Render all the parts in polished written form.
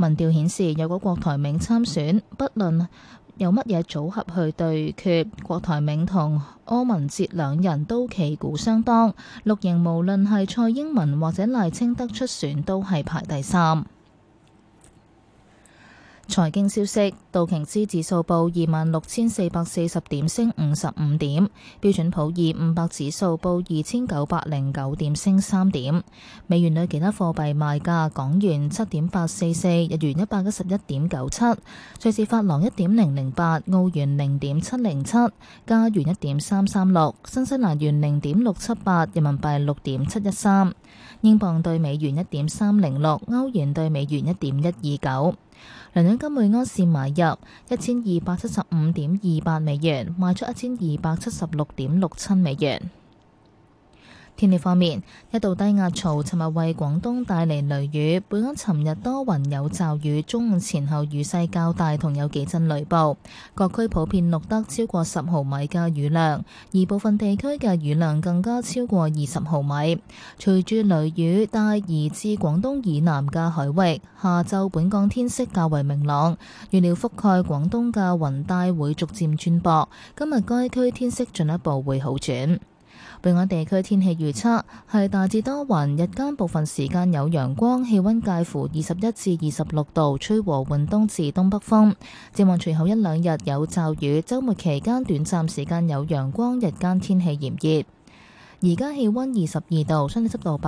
民調顯示，若果郭台銘參選，不論有乜嘢組合去對決，郭台銘同柯文哲兩人都旗鼓相當。綠營無論係蔡英文或者賴清德出選，都係排第三。財經消息：道瓊斯指數報26,440點，升55點；標準普爾500指數報2,909點，升3點。美元對其他貨幣賣價：港元7.844，日元111.97，瑞士法郎1.008，澳元0.707，加元1.336，新西蘭元0.678，人民幣6.713，英鎊對美元1.306，歐元對美元1.129。倫敦金每安士買入1275.28美元，賣出1276.67美元。天氣方面，一道低壓槽尋日為廣東帶嚟雷雨，本港尋日多雲有驟雨，中午前後雨勢較大，同有幾陣雷暴，各區普遍錄得超過10毫米嘅雨量，而部分地區嘅雨量更加超過20毫米。隨住雷雨帶移至廣東以南嘅海域，下晝本港天色較為明朗，預料覆蓋廣東嘅雲帶會逐漸轉薄，今日該區天色進一步會好轉。本港地區天氣預測係大致多雲，日間部分時間有陽光，氣溫介乎21至26度，吹和緩東至東北風。展望隨後一兩日有驟雨，週末期間短暫時間有陽光，日間天氣炎熱。而家氣溫22度，相對濕度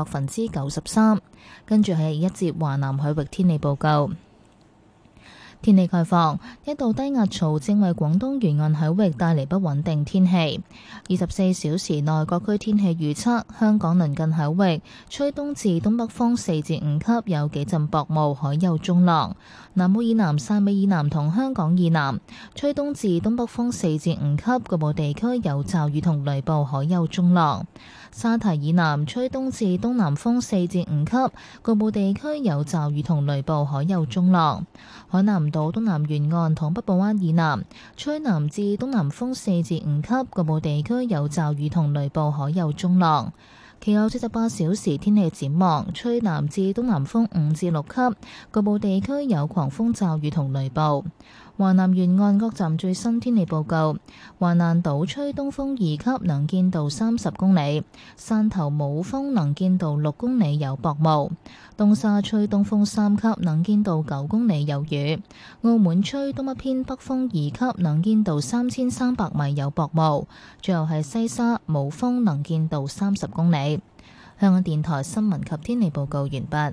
93%。跟住係一節華南海域天氣報告。天氣概況：一道低壓槽正為廣東沿岸海域帶嚟不穩定天氣。24小時內各區天氣預測：香港鄰近海域吹東至東北風4至5級，有幾陣薄霧，海有中浪。南澳以南、汕尾以南同香港以南吹東至東北風4至5級，局部地區有驟雨同雷暴，海有中浪。沙堤以南吹東至東南風4至5級，局部地區有驟雨同雷暴，海有中浪。海南島東南沿岸同北部灣以南吹南至東南風4至5級，局部地區有驟雨同雷暴，海有中浪。其後48小時天氣展望，吹南至東南風5至6級，局部地區有狂風驟雨同雷暴。華南沿岸各站最新天氣報告：華南島吹東風2級，能見度30公里；汕頭冇風，能見度6公里，有薄霧；東沙吹東風3級，能見度9公里，有雨；澳門吹東北偏北風2級，能見度3300米，有薄霧；最後係西沙冇風，能見度30公里。香港電台新聞及天氣報告完畢。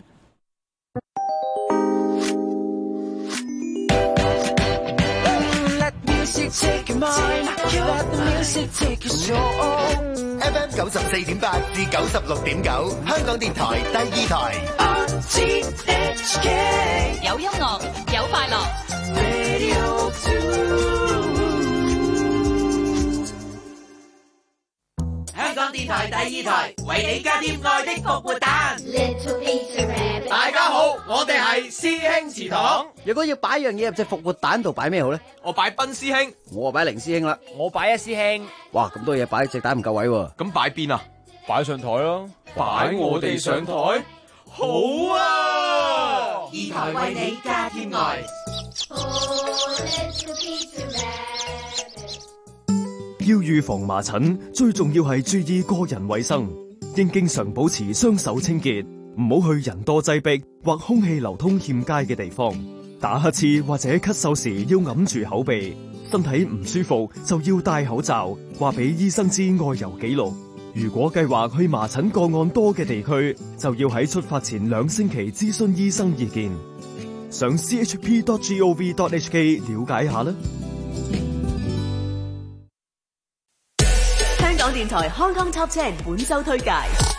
FM 94.8至96.9，香港電台第二台。 有音樂，有快樂。香港電台第二台為你加添愛的復活蛋。 大家好，我哋係師兄祠堂。 如果要擺樣嘢入隻復活蛋度，擺咩好咧？ 我擺賓師兄， 我擺凌師兄啦。 我擺一師兄。 哇，咁多嘢擺，隻蛋唔夠位喎。 咁擺邊啊？擺上台咯。擺我哋上台？好啊！ 二台為你加添愛。 要預防麻疹，最重要係注意個人衛生，應經常保持雙手清潔，唔好去人多擠迫或空氣流通欠佳嘅地方。打乞嗤或者咳嗽時要揞住口鼻，身體唔舒服就要戴口罩，話俾醫生知外遊記錄。如果計劃去麻疹個案多嘅地區，就要喺出發前2星期諮詢醫生意見。上 chp.gov.hk 了解下啦。 香港電台 Hong Kong Top 10本周推介。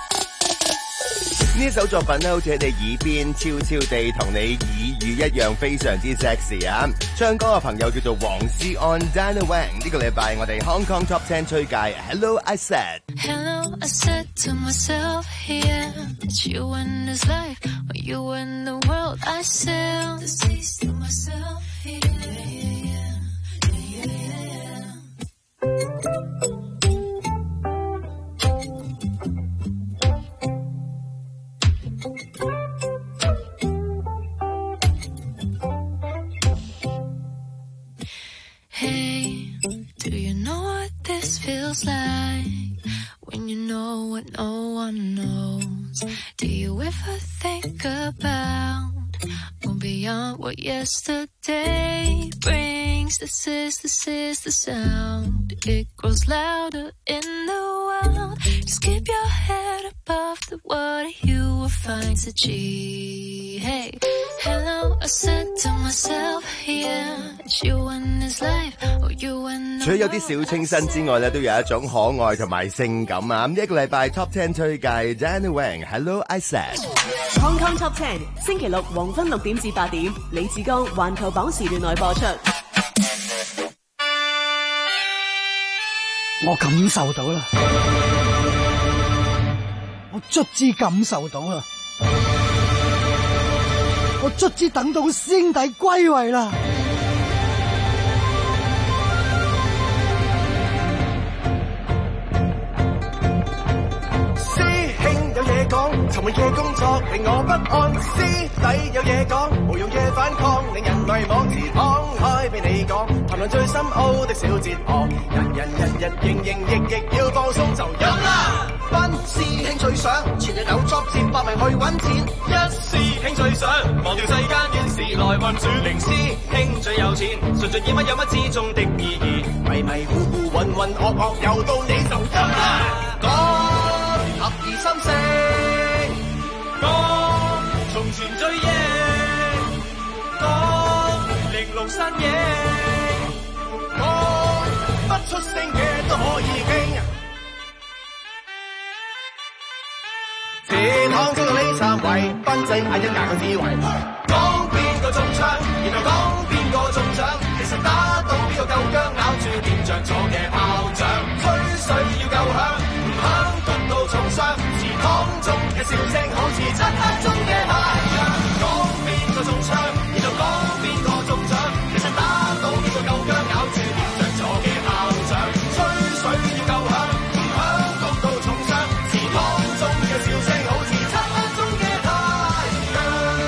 呢首作品咧，好似喺你耳邊悄悄地同你耳語一樣，非常之 sexy 啊！唱歌嘅朋友叫做黃思安 Diana Wang。呢個禮拜我哋 Hong Kong Top 10推介 Hello I Said。 Hello I said to myself here, it's you and this life, or you and the world. I said to cease to myself here, Hey, do you know what this feels like? When you know what no one knows. Do you ever think about going beyond what yesterday brings? This is the sound. It grows louder in the world. Just keep your head above the water. You will find the G. Hey, hello, I said to myself, yeah, it's you and this life, or you and the 除咗有啲小清新之外咧，都有一種可愛同埋性感啊！咁一個禮拜 Top 10推介 Danny Wang，Hello I Said。Hong Kong Top 10，星期六黃昏6點至8點，李志剛環球榜時段內播出。 我感受到啦，我卒之感受到啦，我卒之等到師兄弟歸位啦。 尋日嘅工作令我不安，師弟有嘢講，無用嘅反抗令人迷惘，自敞開俾你講，談論最深奧的小哲學，人營役要放鬆就有啦。班師兄最想全日有 job 接百名去揾錢，一師兄最想忘掉世間怨事來運轉，零師兄最有錢，順順意乜有乜之中的意義，迷糊渾噩又到你就有啦。講合二三四。講從前追憶，講玲瓏山野，講不出聲嘅都可以傾。前行中嘅李燦維，賓仔嗌一硬嘅智慧，講邊個中槍，然後講邊個中獎，其實打到邊個夠薑，咬住掂着咗嘅炮仗，吹水要夠響，唔響焗到重傷。湯中嘅笑聲好似漆黑中嘅太陽，講邊個中槍，然後講邊個中獎，其實打到邊個夠薑，咬住掂着咗嘅炮仗，吹水要夠響，唔響焗到重傷，池湯中嘅笑聲好似漆黑中嘅太陽。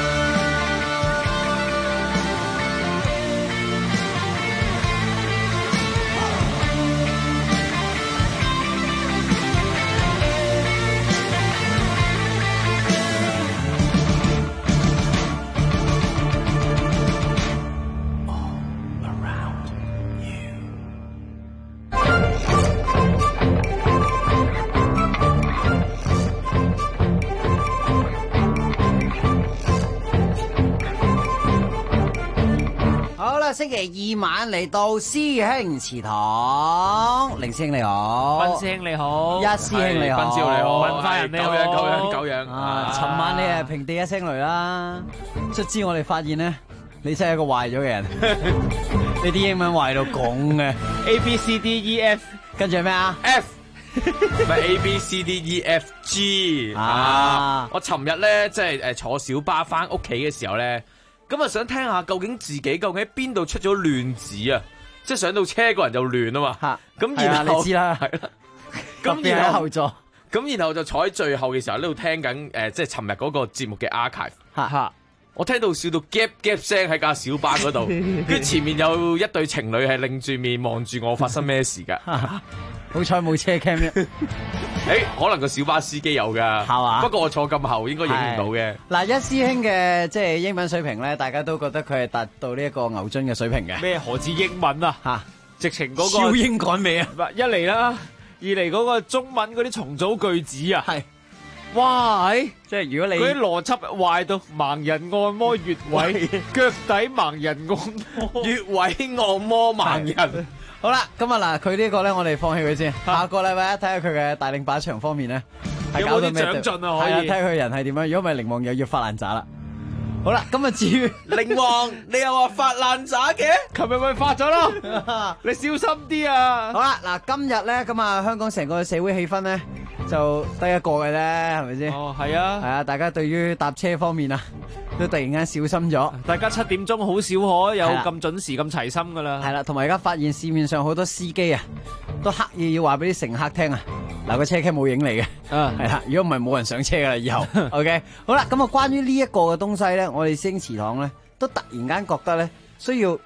星期二晚嚟到師兄祠堂，凌師兄你好， 斌師兄你好， 一師兄你好， 斌少你好， 斌花人你好， 久仰啊！尋晚你係平地一聲雷啦，卒之我哋發現咧，你真係一個壞咗嘅人，你啲英文壞到講嘅 A B C D E F， 跟住係咩啊 F， 咪 A B C D E F G 啊！我尋日咧即係坐小巴翻屋企嘅時候咧。咁啊，想聽下究竟自己究竟喺邊度出咗亂子啊？即係上到車個人就亂啊嘛。咁然後你知啦， 係啦。 咁然後後座， 咁然後就坐喺最後嘅時候喺度聽緊即係尋日嗰個節目嘅 archive。我聽到笑到 gap 聲喺架小巴嗰度，跟住前面有一對情侶係擰住面望住我，發生咩事㗎？ 好彩冇車 cam 啫。 可能個小巴司機有㗎，係嘛？不過我坐咁後應該影唔到嘅。嗱， 一師兄嘅即係英文水平咧，大家都覺得佢係達到呢一個牛津嘅水平嘅。 咩何止英文啊？嚇，直情嗰個超英趕美啊！ 一嚟啦，二嚟嗰個中文嗰啲重組句子啊，係。哇！ 即係如果你嗰啲邏輯壞到盲人按摩穴位，腳底盲人按摩穴位按摩盲人。 好啦，今日嗱佢呢個咧，我哋放棄佢先。下個禮拜睇下佢嘅大領把場方面咧， 有冇啲長進啊？可以睇下佢人係點樣。如果唔係，靈王又要發爛渣啦。好啦，咁啊至於靈王，你又話發爛渣嘅？ 琴日咪發咗咯，你小心啲啊！ 好啦，嗱今日咧咁啊，香港成個社會氣氛咧就得一個嘅啫，係咪先？ 哦，係啊， 係啊，大家對於搭車方面啊，都突然間小心咗。 大家7點鐘好少可有咁準時咁齊心噶啦。 係啦，同埋而家發現市面上好多司機啊，都刻意要話俾啲乘客聽啊，嗱個車 cam 冇影嚟嘅，係啦，如果唔係冇人上車噶啦，以後。OK， 好啦，咁啊關於呢一個嘅東西咧，我哋師兄祠堂咧都突然間覺得咧需要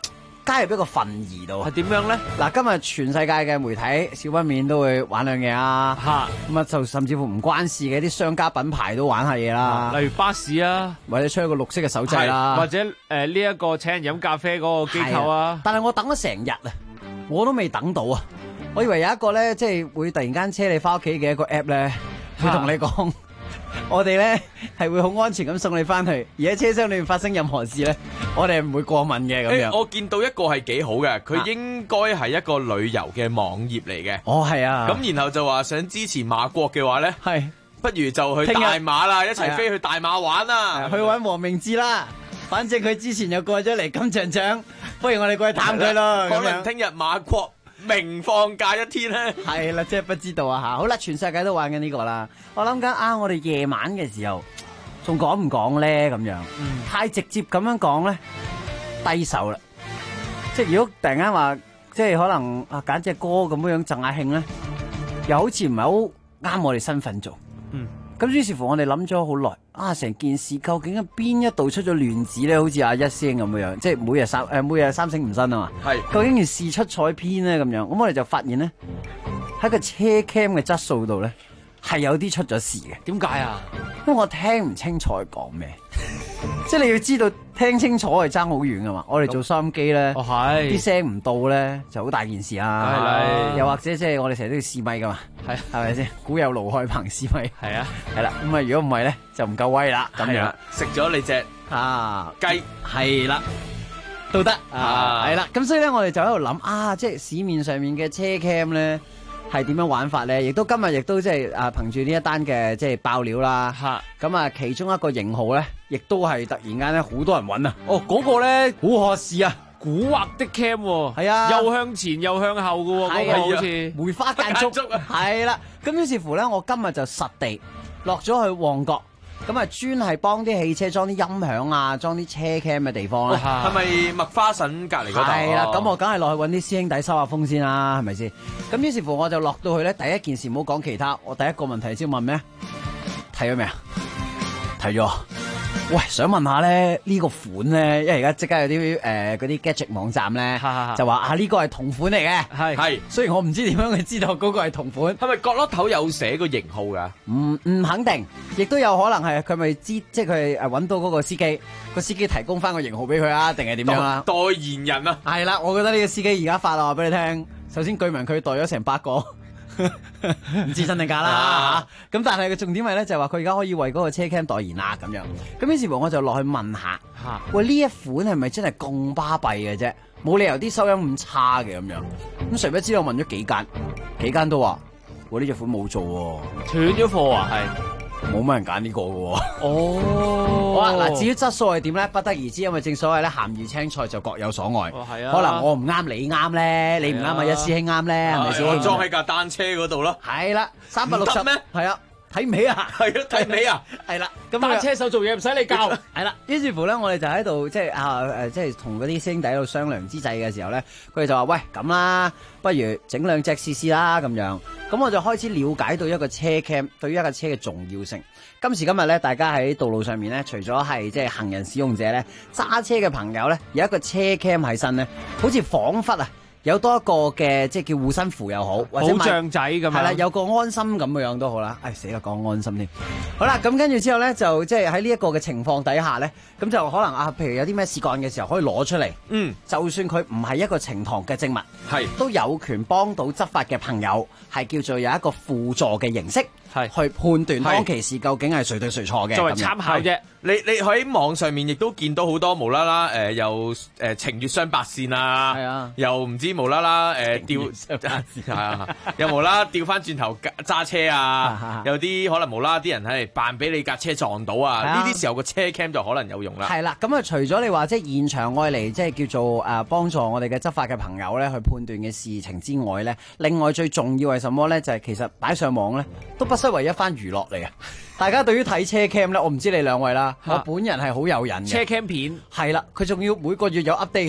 加入一個憤疑度。 係點樣咧？ 嗱，今日全世界嘅媒體少不免都會玩兩嘢啊，咁啊就甚至乎唔關事嘅啲商家品牌都玩下嘢啦， 例如巴士啊， 或者出一個綠色嘅手掣啦， 或者呢一個請人飲咖啡嗰個機構啊。 但係我等咗成日啊，我都未等到啊！我以為有一個咧，即係會突然間車你翻屋企嘅一個 app 咧，會同你講，我哋咧係會好安全咁送你翻去，而喺車廂裏面發生任何事咧，我哋係唔會過問嘅咁樣。 我見到一個係幾好嘅，佢應該係一個旅遊嘅網頁嚟嘅。 哦，係啊。 咁然後就話想支持馬國嘅話咧， 係不如就去大馬啦，一齊飛去大馬玩啦， 去揾黃明志啦。反正佢之前又過咗嚟金像獎，不如我哋過去探佢咯。 可能聽日馬國明放假一天咧， 係啦，即係不知道啊吓。好啦，全世界都玩緊呢個啦。我諗緊啊，我哋夜晚嘅時候仲講唔講咧？咁樣，太直接咁樣講咧，低手啦。即係如果突然間話，即係可能啊揀隻歌咁樣贈下興咧，又好似唔係好啱我哋身份做。咁於是乎我哋諗咗好耐，啊成件事究竟喺邊一度出咗亂子咧？好似阿一師兄咁樣，即係每日三省吾身啊嘛。係，究竟件事出錯偏咧咁樣？咁我哋就發現咧，喺個車 cam 嘅質素度咧係有啲出咗事嘅。 點解啊？ 因為我聽唔清楚佢講咩。即係你要知道聽清楚係爭好遠噶嘛，我哋做收音機咧，啲聲唔到咧就好大件事啦。又或者即係我哋成日都要試咪噶嘛，係咪先？古有盧海鵬試咪，係啊，係啦。咁啊，如果唔係咧就唔夠威啦。咁樣食咗你隻雞， 係啦，都得啊，係啦。咁所以咧，我哋就喺度諗啊，即係市面上面嘅車 cam 咧。係點樣玩法咧？亦都今日亦都即係憑住呢一單嘅即係爆料啦。咁啊，其中一個型號咧，亦都係突然間咧好多人揾啊！ 哦，嗰個咧古賀氏啊， 古惑的 cam 係啊， 又向前又向後嘅喎，嗰個好似梅花間竹係啦。咁於是乎咧，我今日就實地落咗去旺角。咁啊，專係幫啲汽車裝啲音響啊，裝啲車 cam 嘅地方咧。 係咪麥花臣隔離嗰度？ 係啦，咁我梗係落去揾啲師兄弟收下風先啦，係咪先？咁於是乎我就落到去咧，第一件事唔好講其他，我第一個問題先問咩？睇咗未啊？睇咗。喂，想問下咧，呢個款咧，因為而家即刻有啲嗰啲 gadget 網站咧，就話呢個係同款嚟嘅，係。雖然我唔知點樣佢知道嗰個係同款， 係咪角落頭有寫個型號㗎？ 唔肯定，亦都有可能係佢咪知，即係佢揾到嗰個司機，個司機提供翻個型號俾佢啊，定係點樣啊？ 代言人啊， 係啦，我覺得呢個司機而家發啦，話俾你聽。首先據聞佢代咗成8個。唔知真定假啦，咁但係個重點係咧，就係話佢而家可以為嗰個車 cam 代言啦咁樣。咁於是乎我就落去問下，喂，呢一款係咪真係咁巴閉嘅啫？冇理由啲收音咁差嘅咁樣。咁誰不知我問咗幾間都話，我呢隻款冇做喎， 斷咗貨啊，係。 冇乜人揀呢個嘅喎。 哦， 好啦，嗱，至於質素係點咧，不得而知，因為正所謂咧，鹹魚青菜就各有所愛。 係啊， 可能我唔啱，你啱咧，你唔啱啊，一師兄啱咧，係咪先？ 我裝喺架單車嗰度咯。 係啦，360咩？係啊。睇唔起啊，係啊，睇唔起啊，係啦。咁單車手做嘢唔使你教， 係啦。於是乎咧，我哋就喺度即係即係同嗰啲師兄弟喺度商量之際嘅時候咧，佢哋就話：喂，咁啦，不如整2隻試試啦咁樣。咁我就開始了解到一個車 cam 對於一架車嘅重要性。今時今日咧，大家喺道路上面咧，除咗係即係行人使用者咧，揸車嘅朋友咧，有一個車 cam 喺身咧，好似彷彿啊〜有多一個嘅即係叫護身符又好，或者保障仔咁樣， 係啦，有個安心咁嘅樣都好啦。死啦，講安心添。好啦，咁跟住之後咧，就即係喺呢一個嘅情況底下咧，咁就可能譬如有啲咩事幹嘅時候，可以攞出嚟。就算佢唔係一個呈堂嘅證物，係都有權幫到執法嘅朋友，係叫做有一個輔助嘅形式，係去判斷當其時究竟係誰對誰錯嘅。 作為參考啫。 你喺網上面亦都見到好多無啦啦又情願雙白線啊，係啊，又唔知無啦啦掉又無啦啦掉翻轉頭揸車啊，有啲可能無啦啦啲人係扮俾你架車撞到啊，呢啲時候個車 cam 就可能有用啦。 係啦，咁啊除咗你話即係現場愛嚟即係叫做幫助我哋嘅執法嘅朋友咧去判斷嘅事情之外咧，另外最重要係什麼咧？就係其實擺上網咧都不失為一番娛樂嚟嘅。大家對於睇車 cam 咧，我唔知你兩位啦，我本人係好有癮嘅。 車 cam 片係啦，佢仲要每個月有 update，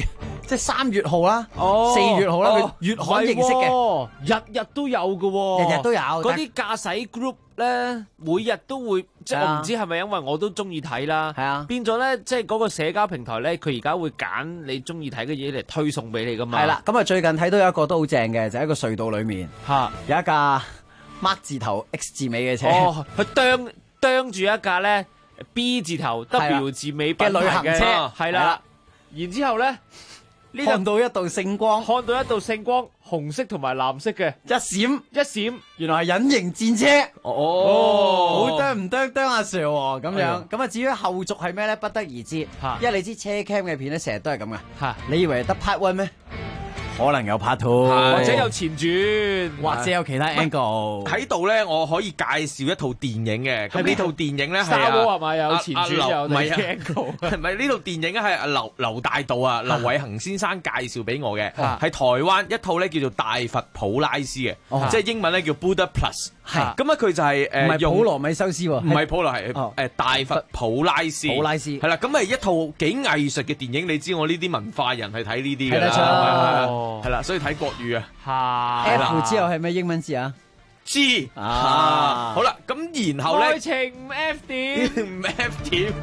即係3月號啦哦 ，4月號啦， 哦月刊形式嘅， 唔係喎日日都有嘅喎， 日日都有嗰啲駕駛 group 咧，每日都會，即係係啊我唔知係咪因為我都中意睇啦， 係啊， 變咗咧，即係嗰個社交平台咧，佢而家會揀你中意睇嘅嘢嚟推送俾你噶嘛。 係啦，咁啊最近睇到有一個都好正嘅，就喺個隧道裏面有一架 Mark 字頭 X 字尾嘅車， 哦，佢啄住一架咧 B 字頭 W 字尾嘅旅行車， 係啦，然之後咧。 看到一道聖光， 紅色同埋藍色嘅一閃，原來係隱形戰車。 哦， 好啄唔啄阿 Sir 喎，咁樣。咁啊，至於後續係咩咧，不得而知。因為你知車 cam 嘅片咧，成日都係咁噶。你以為得 part one 咩？可能有 part two， 或者有前傳， 或者有其他 angle。 喺度咧，我可以介紹一套電影嘅。咁呢套電影咧係沙窩係咪有前傳有唔係 angle？ 係咪呢套電影咧係阿劉大道啊，劉偉恒先生介紹俾我嘅，係台灣一套咧叫做大佛普拉斯嘅，即係英文咧叫 Buddha Plus。係咁啊，佢就係唔係普羅米修斯喎， 唔係普羅係大佛普拉斯。普拉斯係啦，咁係一套幾藝術嘅電影。你知我呢啲文化人係睇呢啲㗎啦，係啦，所以睇國語啊。 F 之後係咩英文字啊 ？G 好啦，咁然後咧， 愛情唔 F 點唔 F 點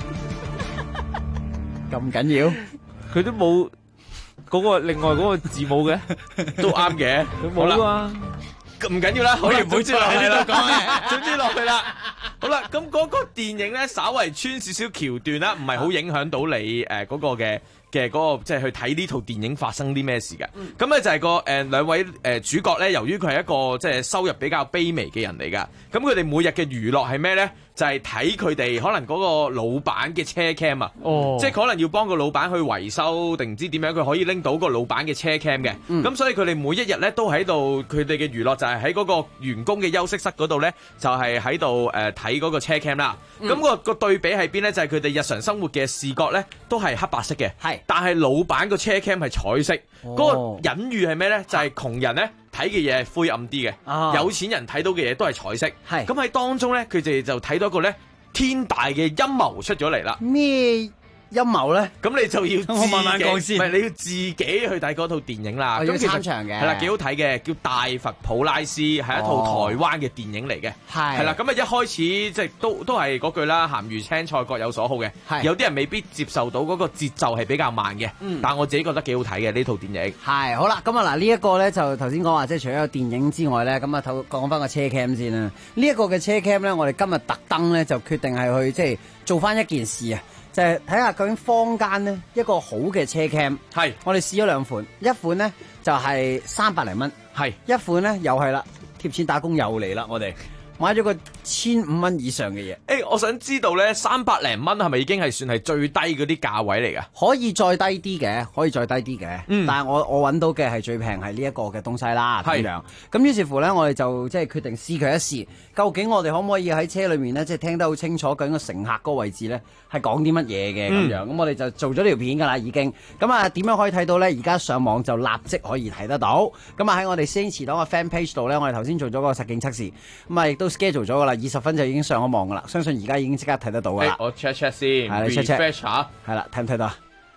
咁緊要？ 佢都冇嗰個另外嗰個字母嘅， 都啱嘅。 佢冇啊。 唔緊要啦，可以唔好接落去啦。 講嘅， 總之落去啦。好啦，咁嗰個電影咧，稍為穿少少橋段啦，唔係好影響到你嗰個嘅嗰個即係去睇呢套電影發生啲咩事嘅。咁咧就係個兩位主角咧，由於佢係一個即係收入比較卑微嘅人嚟噶，咁佢哋每日嘅娛樂係咩咧？就係睇佢哋可能嗰個老闆嘅車 cam 啊，即係可能要幫個老闆去維修定唔知點樣，佢可以拎到個老闆嘅車 cam 嘅。咁所以佢哋每一日咧都喺度，佢哋嘅娛樂就係喺嗰個員工嘅休息室嗰度咧，就係喺度睇嗰個車 cam 啦。咁個對比喺邊咧？就係佢哋日常生活嘅視覺咧都係黑白色嘅，但係老闆個車 cam 係彩色。嗰個隱喻係咩咧？就係窮人咧睇嘅嘢係灰暗啲嘅，有錢人睇到嘅嘢都係彩色。咁喺當中咧，佢哋就睇到一個咧天大嘅陰謀出咗嚟啦。 咩陰謀咧？ 咁你就要我慢慢講先， 唔係你要自己去睇嗰套電影啦。 咁參場嘅係啦，幾好睇嘅，叫《大佛普拉斯》，係一套台灣嘅電影嚟嘅。係啦，咁啊一開始即係都係嗰句啦，鹹魚青菜各有所好嘅。有啲人未必接受到嗰個節奏係比較慢嘅，但我自己覺得幾好睇嘅呢套電影。 係好啦，咁啊嗱呢一個咧就頭先講話，即係除咗有電影之外咧，咁啊講翻個車 cam 先啦。呢一個嘅車 cam 咧，我哋今日特登咧就決定係去即係做翻一件事啊。就係睇下究竟坊間呢一個好嘅車 cam，係我哋試咗2款，一款呢就係300零蚊，係一款呢又係啦，貼錢打工又嚟啦，我哋買咗個1500蚊以上嘅嘢。 我想知道咧，300零蚊係咪已經係算係最低嗰啲價位嚟噶？ 可以再低啲嘅，可以再低啲嘅。但係我揾到嘅係最平係呢一個嘅東西啦。咁樣咁於是乎咧，我哋就即係決定試佢一試，究竟我哋可唔可以喺車裏面咧，即係聽得好清楚，究竟個乘客嗰個位置咧係講啲乜嘢嘅咁樣。咁我哋就做咗條片㗎啦，已經。咁啊點樣可以睇到咧？而家上網就立即可以睇得到。咁啊喺我哋師兄祠堂嘅 fan page 度咧，我哋頭先做咗個實境測試，咁啊亦都 schedule 咗㗎啦，20分就已經上咗網㗎啦。相信而家已經即刻睇得到㗎啦。 我 check 先， 係你 check 下， 係啦，睇唔睇到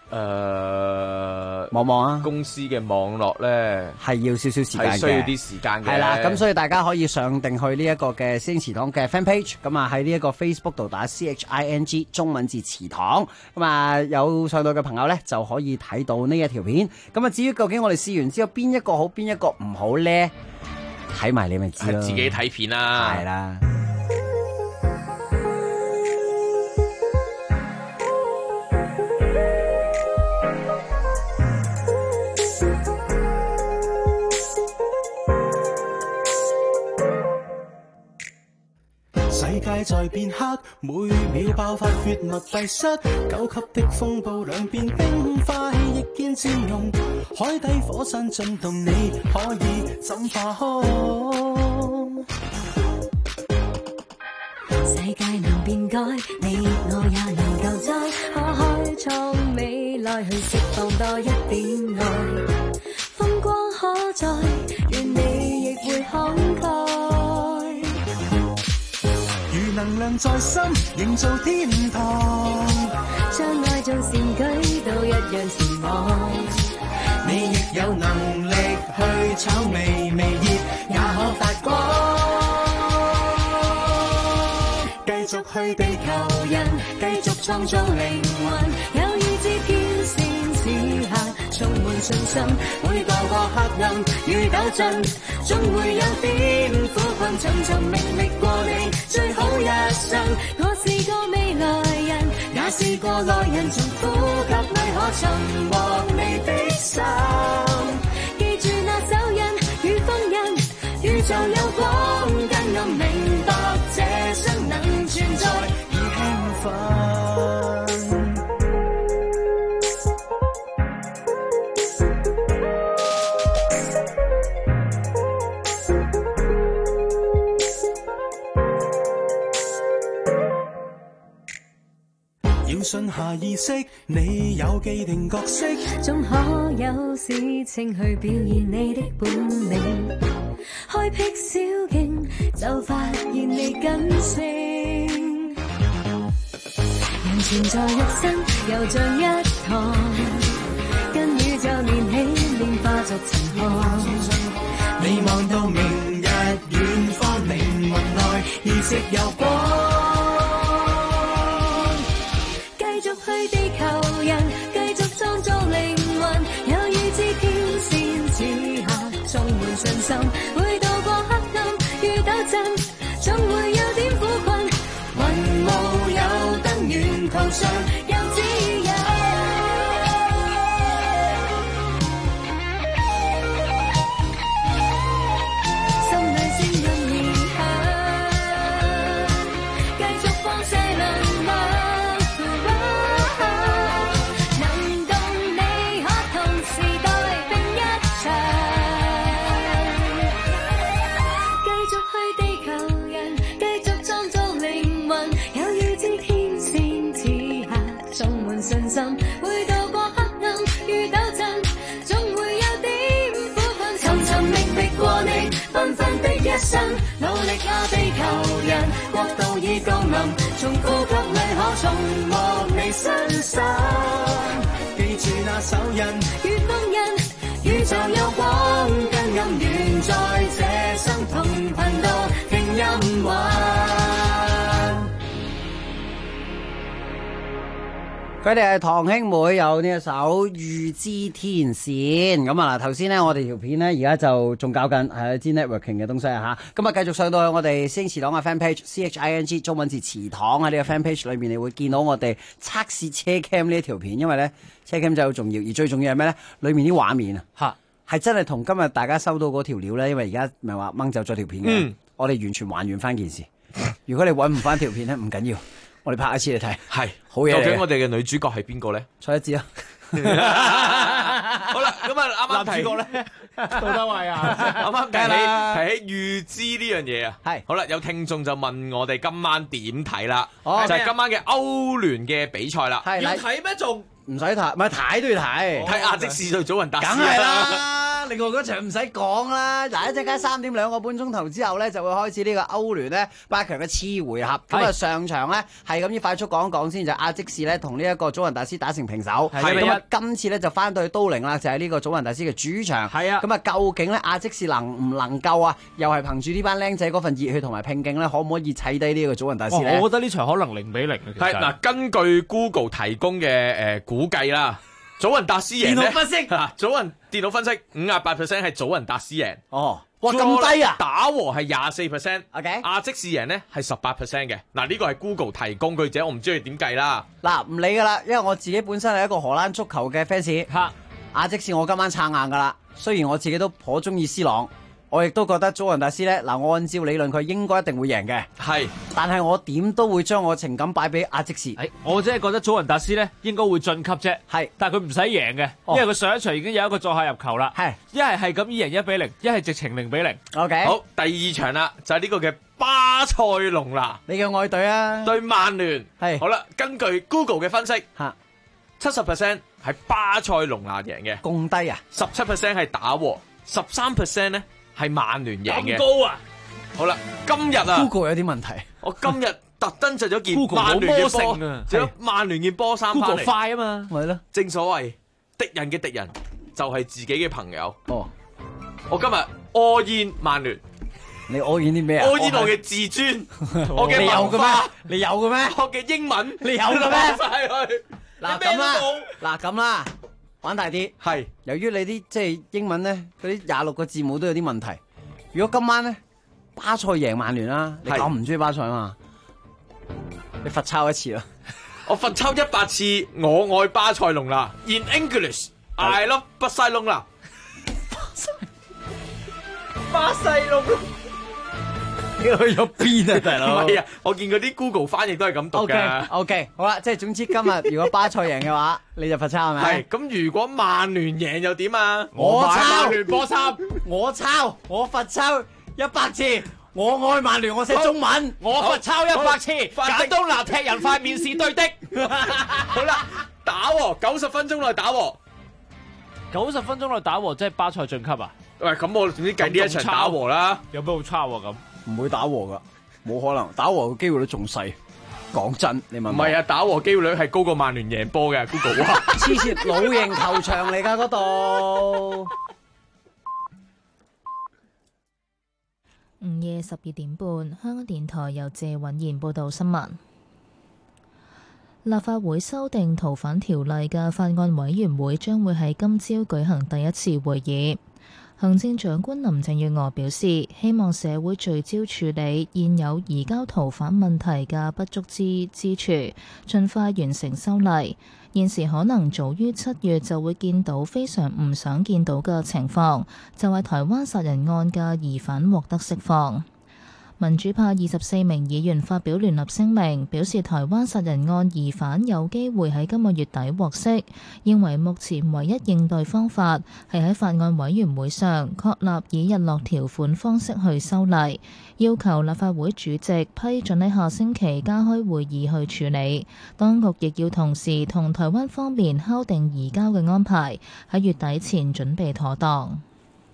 啊？望望啊！ 公司嘅網絡咧係要少少時間嘅， 係需要啲時間嘅。 係啦，咁所以大家可以上定去呢一個嘅師兄祠堂嘅 fan page，咁啊喺呢一個 Facebook 度打 CHING 中文字祠堂，咁啊有上到嘅朋友咧就可以睇到呢一條片。咁啊至於究竟我哋試完之後邊一個好，邊一個唔好咧，睇埋你咪知咯。 自己睇片啦， 係啦。 世界在變黑，每秒爆發血脈閉塞，9級的風暴兩邊冰塊亦見漸融，海底火山進動，你可以怎化開？ 世界能變改，你我也能救災，可開創未來去釋放多一點愛，風光可在，願你亦會慷慨。 能量在心，營造天堂， 將愛做善舉，都一樣前往。 你亦有能力去炒微微熱，也可發光。繼續去地球人，繼續創造靈魂，有意志天線此刻充滿信心，會渡過黑暗與鬥爭，總會有點苦困，尋尋覓覓過你最好一生。我是個未來人，也是過來人，從呼吸裏可尋獲你的心。記住那手印與封印，宇宙有光跟暗，明白這生能存在而興奮。要信下意識，你有既定角色，總可有事情去表現你的本領。開闢小徑，就發現你根性。人存在一生，又像一堂，跟宇宙連起，變化逐層浪。你望到明日遠方，靈魂內意識有光。去地球人，繼續創造靈魂，有意志天線此刻充滿信心，會渡過黑暗與鬥爭，總會有點苦困，雲霧有燈，沿途上有指引。心裏聲音異響，繼續放射能量。信心會渡過黑暗與鬥爭，總會有點苦困，尋尋覓覓過你繽紛的一生，努力啊地球人，國度已降臨，從呼吸裏可重獲你身心。記住那手印與封印，宇宙有光跟暗，願在這生同頻道聽音樂。 佢哋係堂兄妹，有呢一首《預知天線》咁啊！嗱，頭先呢，我哋條片呢，而家就仲搞緊係知 networking 嘅東西啊嚇！咁啊，繼續上到去我哋星馳黨嘅 fan page CHING 中文字祠堂喺呢個 fan page 裏面，你會見到我哋測試車 cam 呢一條片，因為呢車 cam 就好重要，而最重要係咩呢？裏面啲畫面啊，係真係同今日大家收到嗰條料呢，因為而家咪話掹走咗條片嘅，我哋完全還原翻件事。如果你揾唔翻條片呢，唔緊要。我哋拍一次嚟睇，係好嘢。究竟我哋嘅女主角係邊個咧？ 蔡一智啊！ 好啦，咁啊，啱啱提過咧， 杜德偉啊， 啱啱提起預知呢樣嘢啊，係好啦，有聽眾就問我哋今晚點睇啦，就係今晚嘅歐聯嘅比賽啦， 要睇咩仲？ 唔使睇，唔係睇都要睇。 睇亞積士對祖雲達斯， 梗係啦。另外嗰場唔使講啦。嗱，一陣間3點2個半鐘頭之後咧，就會開始呢個歐聯咧8強嘅次回合。咁啊，上場咧係咁要快速講一講先，就亞積士咧同呢一個祖雲達斯打成平手。咁啊，今次咧就翻到去都靈啦，就係呢個祖雲達斯嘅主場。係啊。咁啊，究竟咧亞積士能唔能夠啊？又係憑住呢班僆仔嗰份熱血同埋拼勁咧，可唔可以砌低呢個祖雲達斯咧？ 我覺得呢場可能0-0嘅。 係嗱，根據 Google 提供嘅估計啦，祖雲達斯贏咧。電腦分析電腦分析58%係祖雲達斯贏。 哦，哇咁低啊！ 打和係24%。 OK， 亞積士贏咧係18%嘅。嗱，呢個係 Google 提供據者，我唔知佢點計啦。 嗱，唔理噶啦，因為我自己本身係一個荷蘭足球嘅 fans。亞積士我今晚撐硬噶啦，雖然我自己都頗中意斯朗。我亦都覺得祖雲達斯咧，嗱，我按照理論佢應該一定會贏嘅，係，但係我點都會將我情感擺俾亞積士。 我真係覺得祖雲達斯咧應該會晉級啫，係，但係佢唔使贏嘅，因為佢上一場已經有一個作客入球啦，係，一係咁以贏1-0，一係直情0-0。 OK， 好， 第二場啦，就係呢個嘅巴塞隆拿， 你嘅愛隊啊， 對曼聯，係，好啦，根據 Google 嘅分析，嚇，70% 係巴塞隆拿贏嘅， 咁低啊 ，17% 係打和，13% 咧。係曼聯贏嘅， 咁高啊！ 好啦，今日啊 ，Google 有啲問題。 我今日特登着咗件曼聯嘅波，着咗曼聯件波衫翻嚟。 Google 快啊嘛， 係咯。 正所謂敵人嘅敵人就係自己嘅朋友。 哦， 我今日 all in 曼聯。 你 all in 啲咩啊 ？all in 我嘅自尊，我嘅文化， 你有嘅咩？ 我嘅英文， 你有嘅咩？ 晒佢。 嗱咁啦，嗱咁啦，玩大啲。 係， 由於你啲即係英文咧，嗰啲26個字母都有啲問題。如果今晚咧巴塞贏曼聯啦，你咁唔中意巴塞嘛？你罰抄一次啦。 我罰抄100次，我愛巴塞隆拿。In English, I love 巴塞隆拿。巴塞隆拿。 你去咗邊啊，大佬？ 唔係啊，我見嗰啲 Google 翻譯都係咁讀㗎。 OK， 好啦，即係總之今日如果巴塞贏嘅話，你就罰抄係咪？ 係。咁如果曼聯贏又點啊？ 我抄曼聯波衫， 我抄，我罰抄100次。我愛曼聯，我寫中文， 我罰抄100次。簡東拿踢人塊面是對的。 好啦，打喎，90分鐘內打喎。 90分鐘內打和，即係巴塞晉級啊？ 喂，咁我總之計呢一場打和啦。 有咩好抄啊？咁唔會打和噶，冇可能，打和嘅機會率仲細。講真，你問我。 唔係啊，打和機會率係高過曼聯贏波嘅 Google。哇， 黐線，老型球場嚟㗎嗰度。 午夜12點半，香港電台由謝允賢報道新聞。立法會修訂逃犯條例嘅法案委員會將會喺今朝舉行第一次會議。行政長官林鄭月娥表示，希望社會聚焦處理現有移交逃犯問題嘅不足之處，盡快完成修例。現時可能早於7月就會見到非常唔想見到嘅情況，就係台灣殺人案嘅疑犯獲得釋放。民主派24名議員發表聯合聲明，表示台灣殺人案疑犯有機會喺今個月底獲釋，認為目前唯一應對方法係喺法案委員會上確立以日落條款方式去修例，要求立法會主席批准喺下星期加開會議去處理。當局亦要同時同台灣方面敲定移交嘅安排，喺月底前準備妥當。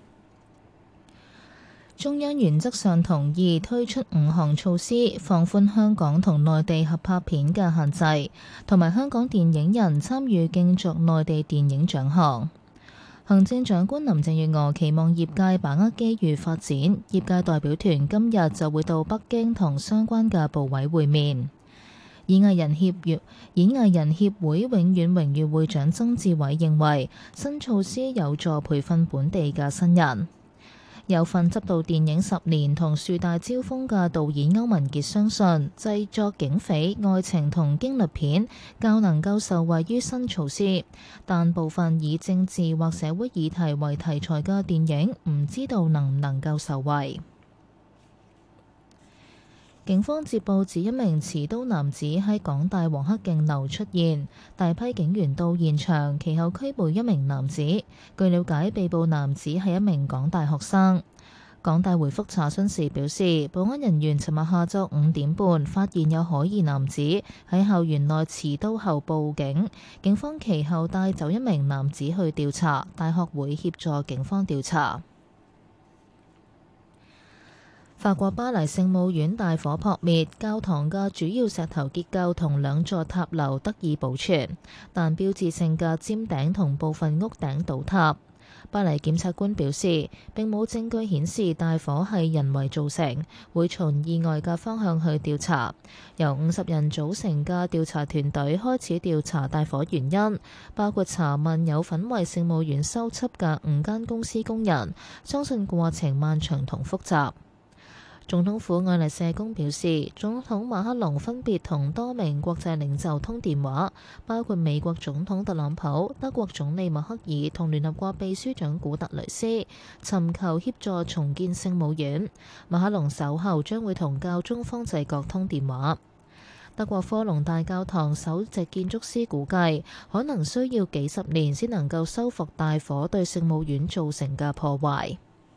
中央原則上同意推出5項措施，放寬香港同內地合拍片嘅限制，同埋香港電影人參與競逐內地電影獎項。行政長官林鄭月娥期望業界把握機遇發展，業界代表團今日就會到北京同相關嘅部委會面。演藝人協會永遠榮譽會長曾志偉認為，新措施有助培訓本地嘅新人。有份執導電影10年同樹大招風嘅導演歐文傑相信，製作警匪、愛情同驚慄片較能夠受惠於新措施，但部分以政治或社會議題為題材嘅電影唔知道能唔能夠受惠。警方接報指一名持刀男子喺港大黃克競樓出現，大批警員到現場，其後拘捕一名男子。據了解，被捕男子係一名港大學生。港大回覆查詢時表示，保安人員尋日下晝5點半發現有可疑男子喺校園內持刀後報警，警方其後帶走一名男子去調查，大學會協助警方調查。法國巴黎聖母院大火撲滅，教堂嘅主要石頭結構同2座塔樓得以保存，但標誌性嘅尖頂同部分屋頂倒塌。巴黎檢察官表示，並冇證據顯示大火係人為造成，會從意外嘅方向去調查。由50人組成嘅調查團隊開始調查大火原因，包括查問有份為聖母院修葺嘅5間公司工人，相信過程漫長同複雜。總統府愛麗舍宮表示，總統馬克龍分別同多名國際領袖通電話，包括美國總統特朗普、德國總理默克爾同聯合國秘書長古特雷斯，尋求協助重建聖母院。馬克龍稍後將會同教宗方濟各通電話。德國科隆大教堂首席建築師估計，可能需要幾十年先能夠修復大火對聖母院造成嘅破壞。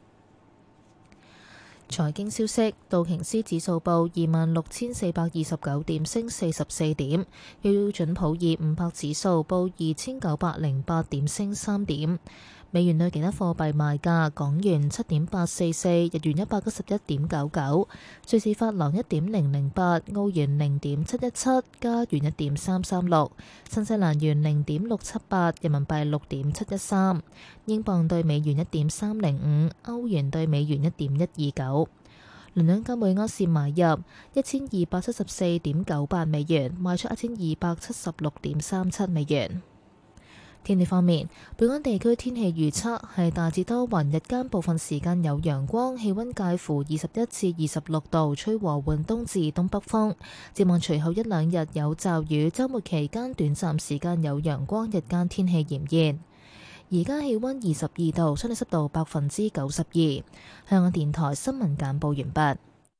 財經消息，道瓊斯指數報26,429點，升44點；標準普爾500指數報2,908點，升3點。 美元對其他貨幣賣價：港元7.844，日元191.99，瑞士法郎1.008，澳元0.717，加元1.336，新西蘭元0.678，人民幣6.713，英鎊對美元1.305，歐元對美元1.129。倫敦金每盎司買入1274.98美元，賣出1276.37美元。天氣方面，本港地區天氣預測係大致多雲，日間部分時間有陽光，氣溫介乎21至26度，吹和緩東至東北風。展望隨後一兩日有驟雨，週末期間短暫時間有陽光，日間天氣炎熱。而家氣溫22度，相對濕度92%。香港電台新聞簡報完畢。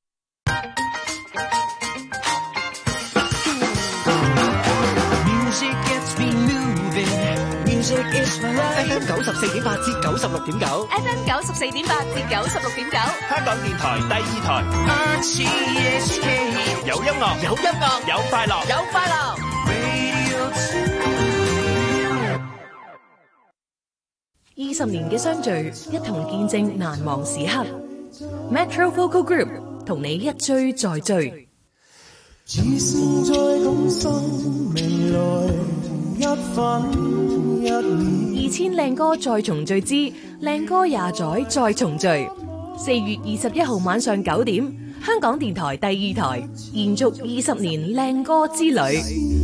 FM 94.8至96.9 FM 94.8至96.9， 香港電台第2台。有音樂，有音樂，有快樂， 有快樂。 20年嘅相聚，一同見證難忘時刻。Metro Vocal Group 同你一追再追。 只是再感受未來一分一秒。 2000靚歌再重聚之靚歌廿載再重聚。4月21號晚上9點，香港電台第2台延續20年靚歌之旅。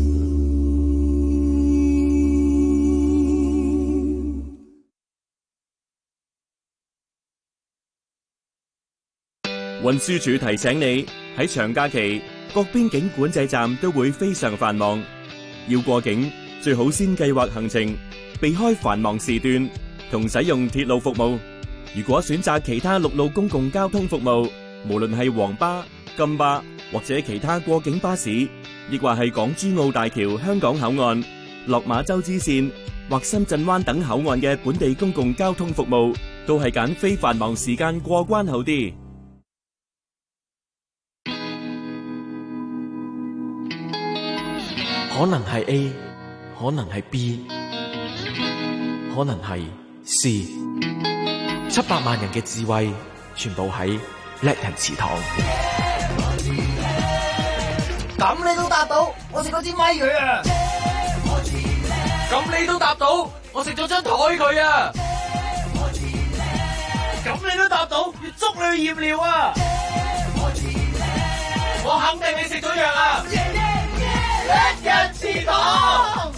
運輸署提醒你，喺長假期，各邊境管制站都會非常繁忙，要過境最好先計劃行程，避開繁忙時段，同使用鐵路服務。如果選擇其他陸路公共交通服務，無論係黃巴、金巴或者其他過境巴士，亦或係港珠澳大橋香港口岸、落馬洲支線或深圳灣等口岸嘅本地公共交通服務，都係揀非繁忙時間過關好啲。 可能係 A， 可能係 B， 可能係 C。700萬人嘅智慧，全部喺叻人祠堂。 咁你都答到，我食咗支咪佢啊！咁你都答到，我食咗張台佢啊！咁你都答到，要捉你去驗尿啊！我肯定你食咗藥啊！叻人祠堂，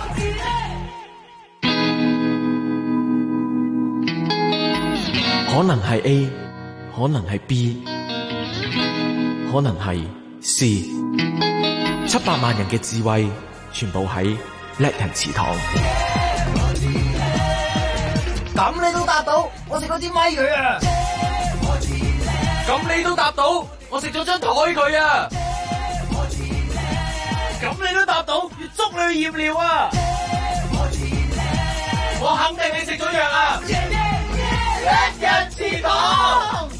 可能係 A， 可能係 B， 可能係 C。700萬人嘅智慧，全部喺叻人祠堂。 咁你都答到，我食咗支咪佢啊！咁你都答到，我食咗張台佢啊！咁你都答到，要捉你去驗尿啊！我肯定你食咗藥啊！叻人祠堂，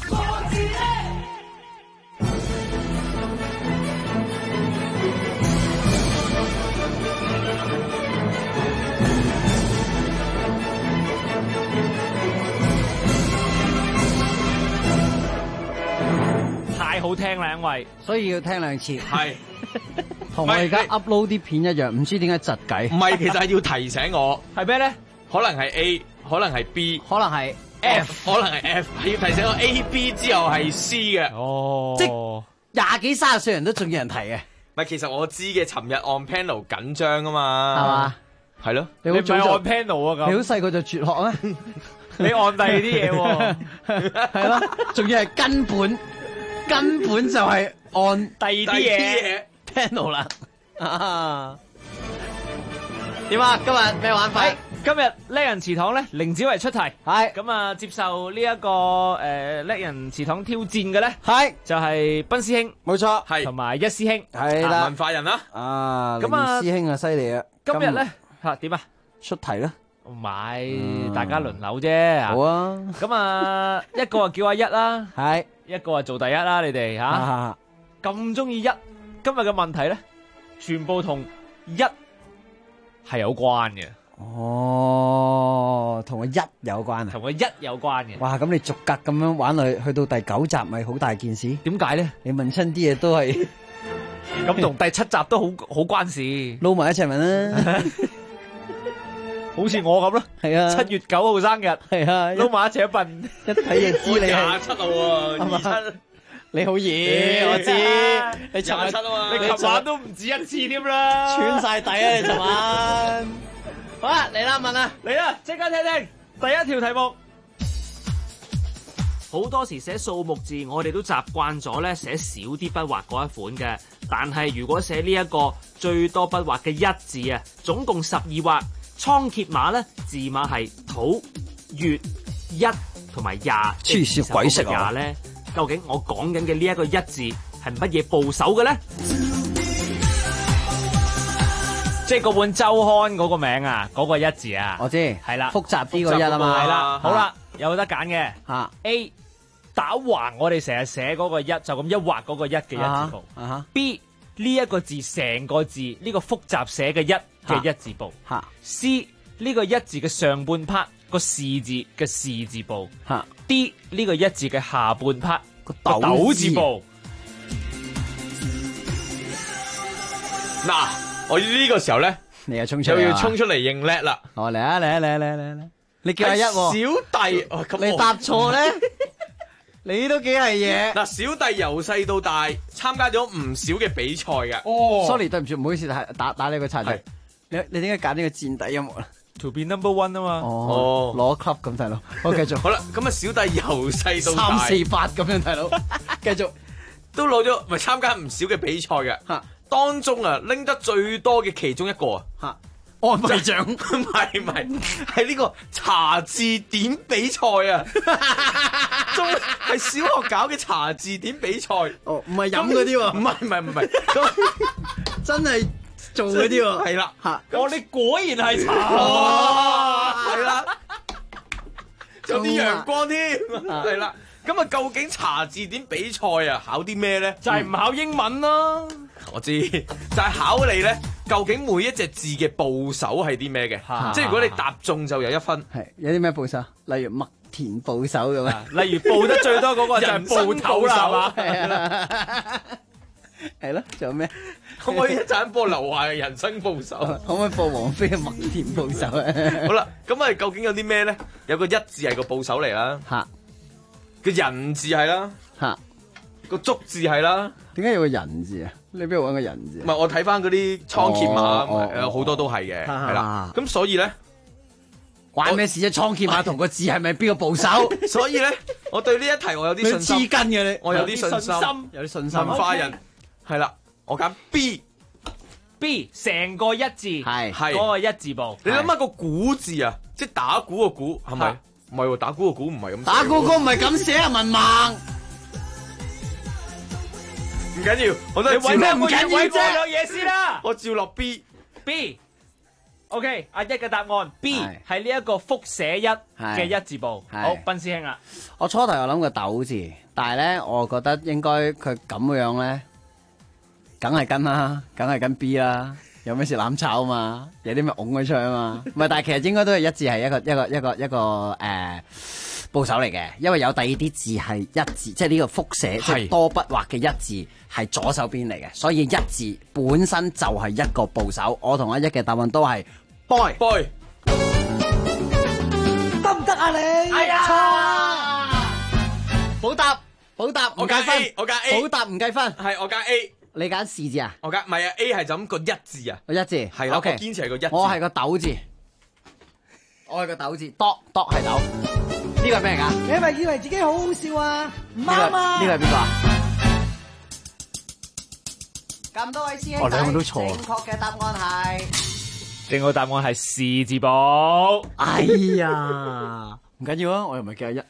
太好聽啦，因為所以要聽兩次。 係。 同我而家 upload 啲片一樣，唔知點解窒計。 唔係，其實係要提醒我， 係咩咧？ 可能係 A， 可能係 B， 可能係 F， 可能係 F， 係要提醒我 A、B 之後係 C 嘅。 哦， 即20幾30歲人都仲有人提嘅。 唔係，其實我知嘅，尋日按 panel 緊張啊嘛。 係嘛？ 係咯。 你唔係按 panel 啊咁？ 你好細個就絕學咩？ 你按第二啲嘢喎。 係咯，仲要係根本就係按第二啲嘢。 panel 啦，點啊？今日咩玩法？ 今日叻人祠堂咧，凌子維出題，係咁啊，接受呢一個叻人祠堂挑戰嘅咧，係就係賓師兄， 冇錯， 係同埋一師兄， 係啦， 文化人啦， 咁啊，師兄啊，犀利啊！ 今日咧吓點啊？ 出題啦， 唔係大家輪流啫， 好啊！ 咁啊，一個叫阿一啦， 係一個啊做第一啦，你哋吓咁中意一。今日嘅問題咧，全部同一係有關嘅。 哦，同同個一有關啊？ 同個一有關嘅。 哇！咁你逐格咁樣玩落去到第9集，咪好大件事？ 點解咧？ 你問親啲嘢都係咁，同第7集都好關事， 撈埋一齊問啦。 好似我咁咯， 係啊 ，7月9號生日， 係啊， 撈埋一齊一份， 一睇就知你係 27號喎，27。 你好嘢，我知。你 27啊嘛， 你琴晚都唔止一次添啦， 穿晒底啊！你琴晚。好啦，嚟啦，問啦， 嚟啦，即刻聽聽第一條題目。好多時寫數目字，我哋都習慣咗咧寫少啲筆畫嗰一款嘅。但係如果寫呢一個最多筆畫嘅一字啊，總共12畫，倉頡碼咧字碼係土、月、一同埋廿。 黐線鬼識啊！ 咧，究竟我講緊嘅呢一個一字係乜嘢部首嘅咧？即係嗰本周刊嗰個名啊，嗰個一字啊， 我知係啦， 複雜啲個一啊嘛， 係啦，好啦，有得揀嘅吓 A 打橫，我哋成日寫嗰個一就咁一畫嗰個一嘅一字部，B 呢一個字成個字呢個複雜寫嘅一嘅一字部，C 呢個一字嘅上半 part 個士字嘅士字部，D 呢個一字嘅下半 part 個斗字部。 嗱，我呢個時候咧， 你又衝出又要衝出嚟認叻啦！ 哦，嚟啊嚟啊嚟啊嚟啊嚟啊！你叫阿一喎， 小弟， 你答錯咧，你都幾係嘢。 嗱，小弟由細到大參加咗唔少嘅比賽嘅。 哦 ，sorry， 對唔住，唔好意思，打你個岔題。你點解揀呢個墊底音樂啊 ？To be number one 啊嘛。 哦，攞 club 咁大佬。好，繼續。 好啦，咁啊，小弟由細到大 3、4、8咁樣，大佬。繼續， 都攞咗，咪參加唔少嘅比賽嘅。吓，當中啊拎得最多嘅其中一個啊， 安慰獎， 唔係，係呢個查字典比賽啊，仲係小學搞嘅查字典比賽。 哦，唔係飲嗰啲喎， 唔係，咁真係做嗰啲喎， 係啦， 吓， 你果然係查， 係啦，有啲陽光添，係啦。咁啊，究竟查字典比賽啊，考啲咩咧？ 就係唔考英文咯。 我知，就係考你咧，究竟每一隻字嘅部首係啲咩嘅？即係如果你答中就有1分。 係有啲咩部首？例如麥田部首咁啊？ 例如報得最多嗰個就係部頭啦，係嘛？ 係啦，係咯，仲有咩？ 可唔可以一陣播劉華嘅人生部首？ 可唔可以播王菲嘅麥田部首啊？ 好啦，咁啊，究竟有啲咩咧？有個一字係個部首嚟啦。 吓。 個人字係啦， 吓個足字係啦， 點解有個人字啊？你邊度搵個人字？ 唔係我睇翻嗰啲倉頡碼，有好多都係嘅，係啦。咁所以咧， 關咩事啫？倉頡碼同個字係咪邊個部首？ 所以咧，我對呢一題我有啲信心。 黐筋嘅你， 我有啲信心， 有啲信心。 文化人係啦，我揀 B 成個一字係嗰個一字部。 你諗下個鼓字啊，即係打鼓個鼓係咪？唔係喎，打鼓個鼓唔係咁。 打鼓個唔係咁寫啊，文盲。 唔緊要，我都你揾咩唔緊要啫？ 有嘢先啦。 我照落 B。OK， 阿一嘅答案 B 係呢一個複寫一嘅一字部。好，斌師兄啦。 我初頭有諗過斗字，但係咧，我覺得應該佢咁樣咧，梗係跟啦，梗係跟 B 啦。有咩事攬炒啊嘛？有啲咩拱佢出啊嘛？唔係，但係其實應該都係一字係一個部首嚟嘅，因為有第二啲字係一字，即係呢個複寫即係多筆畫嘅一字係左手邊嚟嘅，所以一字本身就係一個部首。我同阿一嘅答案都係 boy， 得唔得啊你？ 係啊，補答，唔計分， 我揀 A， 補答唔計分， 係我揀 A。 你揀士字啊？ 我揀唔係啊 ，A 係就咁個一字啊， 個一字係啦，我堅持係個一字。 我係個斗字，我係個斗字，多係斗。呢個係咩嚟㗎？ 你係咪以為自己好好笑啊？唔啱啊！ 呢個係邊個啊？咁多位師兄，兩個都錯。正確嘅答案係， 正確答案係士字部。 哎呀，唔緊要啊，我又唔係叫阿一。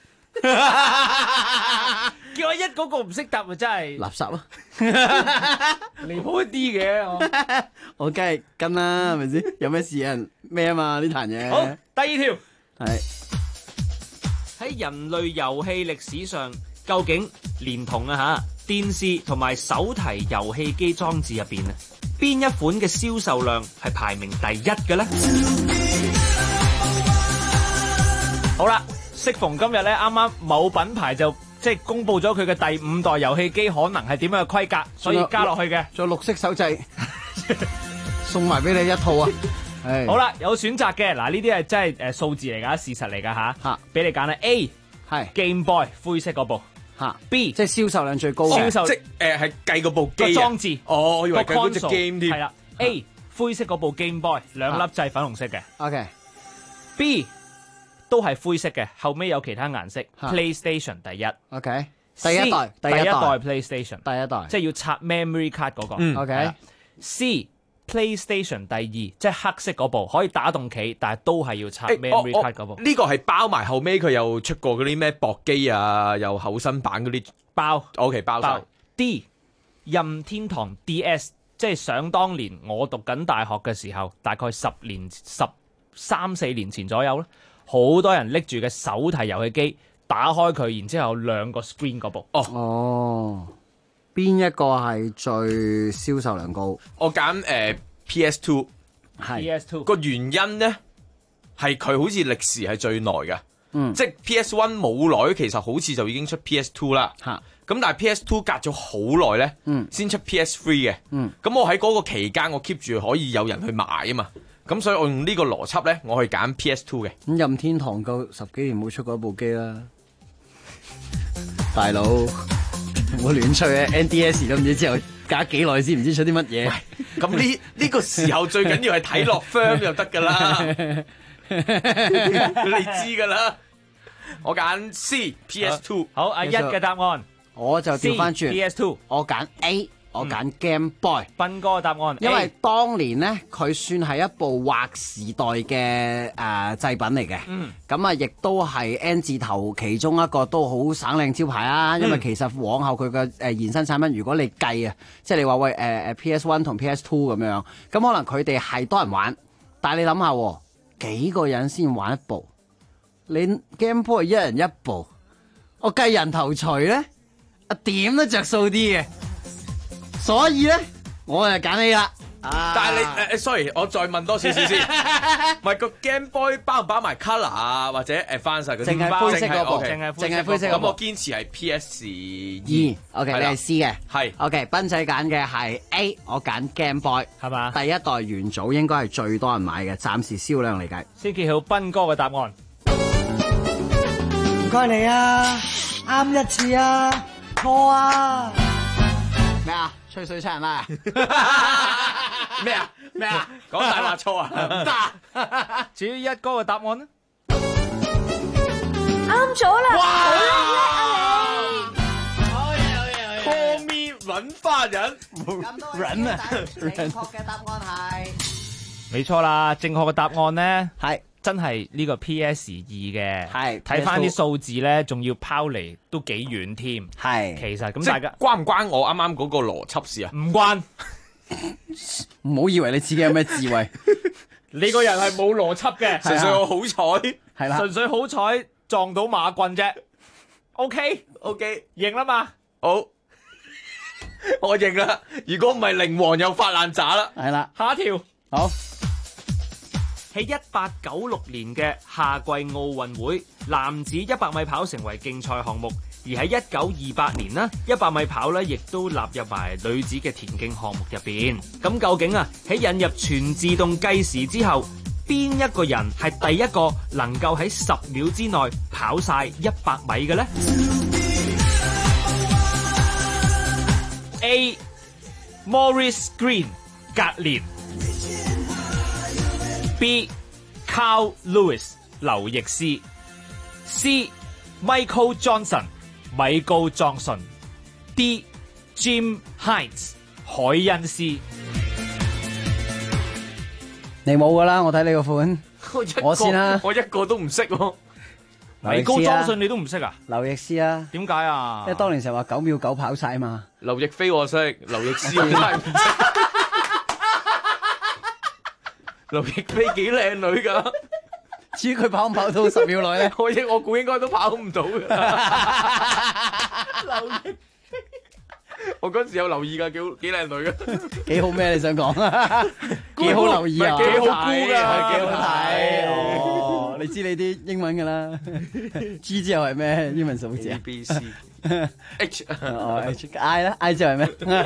叫我一嗰個唔識答咪真係垃圾咯， 離譜一啲嘅。 我梗係跟啦，係咪先？有咩事啊？咩啊嘛？呢壇嘢。 好，第二條係喺人類遊戲歷史上，究竟連同電視同埋手提遊戲機裝置入邊啊，邊一款嘅銷售量係排名第一嘅咧？ 好啦，適逢今日咧，啱啱某品牌就即係公布咗佢嘅第5代遊戲機可能係點樣嘅規格，所以加落去嘅。 仲有綠色手掣，送埋俾你一套啊！ 好啦，有選擇嘅，嗱呢啲係真係數字嚟㗎，事實嚟㗎吓，俾你揀啦。A 係 Game Boy 灰色嗰部，B 即係銷售量最高銷售即係係計嗰部機個裝置。 我以為計嗰隻 game 添。 係啦，A 灰色嗰部 Game Boy 2粒掣粉紅色嘅。 OK。B 都係灰色嘅，後尾有其他顏色。PlayStation 第一。 OK。第一代 PlayStation 第一代， 即係要插 memory card 嗰個。 OK。 C PlayStation 第2，即係黑色嗰部，可以打動企，但係都係要插 memory card 嗰部。 呢個係包埋後尾佢又出過嗰啲咩薄機啊，又厚身版嗰啲包。 OK 包晒。 D 任天堂 DS， 即係想當年我讀緊大學嘅時候，大概13、4年前左右啦，好多人拎住嘅手提遊戲機，打開佢，然之後兩個 screen 嗰部。 哦，邊一個係最銷售量高？ 我揀PS2， PS2 個原因咧係佢好似歷時係最耐嘅，即係 PS1 冇耐，其實好似就已經出 PS2 啦。咁但係 PS2 隔咗好耐咧，先出 PS3 嘅。咁我喺嗰個期間，我 keep 住可以有人去買啊嘛。咁所以我用呢個邏輯咧，我去揀 PS2 嘅。 咁任天堂夠10幾年冇出過一部機啦，大佬唔好亂吹啊 ！NDS 都唔知之後隔幾耐先唔知出啲乜嘢。 咁呢個時候最緊要係睇落 firm 就得噶啦，你知噶啦。我揀 C PS2。 好，阿一嘅答案， 我就調翻轉 PS2， 我揀 A。我揀 Game Boy， 斌哥嘅答案， 因為當年咧佢算係一部劃時代嘅製品嚟嘅，咁啊亦都係 N 字頭其中一個都好省靚招牌啊！因為其實往後佢嘅延伸產品，如果你計啊，即係你話喂PS1 同 PS2 咁樣，咁可能佢哋係多人玩，但係你諗下，幾個人先玩一部？你 Game Boy 一人一部，我計人頭除咧，點都着數啲嘅。所以咧，我就揀 A 啦。 但係你sorry，我再問多少少先。唔係個 Game Boy 包唔包埋 Color 啊，或者翻晒嗰啲？ 淨係灰色嗰部， 淨係灰色。咁我堅持係 PS2。 OK， 你係 C 嘅。 係。 OK， 斌仔揀嘅係 A， 我揀 Game Boy， 係嘛？第一代元祖應該係最多人買嘅，暫時銷量嚟計。 先揭曉斌哥嘅答案。 唔該你啊，啱一次啊，錯啊。 咩啊？吹水差人啦！ 咩啊？咩啊？講大話錯啊？唔得！ 至於一哥嘅答案呢？ 啱咗啦！ 哇！ 好嘢好嘢 ！Call me 揾翻人， 人啊！ 正確嘅答案係， 冇錯啦！正確嘅答案呢係。真係呢個 PS2 嘅，係睇翻啲數字咧，仲要拋離都幾遠添。係其實咁大家關唔關我啱啱嗰個邏輯事啊？ 唔關， 唔好以為你自己有咩智慧， 你個人係冇邏輯嘅， 純粹我好彩， 係啦， 純粹好彩撞到馬棍啫。OK， 認啦嘛， 好，我認啦。如果唔係靈王又發爛渣啦， 係啦， 下一條好。 喺1896年嘅夏季奧運會，男子100米跑成為競賽項目，而喺1928年呢，100米跑咧亦都納入埋女子嘅田徑項目入邊。咁究竟啊喺引入全自動計時之後，邊一個人係第一個能夠喺10秒之內跑晒100米嘅呢？ A. Maurice Greene 格連。B. Carl Lewis 劉易斯。C. Michael Johnson 米高莊遜。D. Jim Hines 海恩斯。 你冇噶啦，我睇你個款，我先啦， 我一個都唔識喎。 米高莊遜你都唔識啊？ 劉易斯啊？ 點解啊？ 因為當年成日話9秒9跑晒嘛。 劉亦菲我識，劉易斯我真係唔識。劉亦菲幾靚女噶， 至於佢跑唔跑到10秒內咧， 我估應該都跑唔到噶。劉亦菲，我嗰時有留意噶，幾靚女噶， 幾好咩？你想講啊？幾好留意啊？ 幾好估噶， 幾好睇。 你知你啲英文㗎啦。G 之後係咩英文數字啊 ？B C H I 啦 ，I 之後係咩？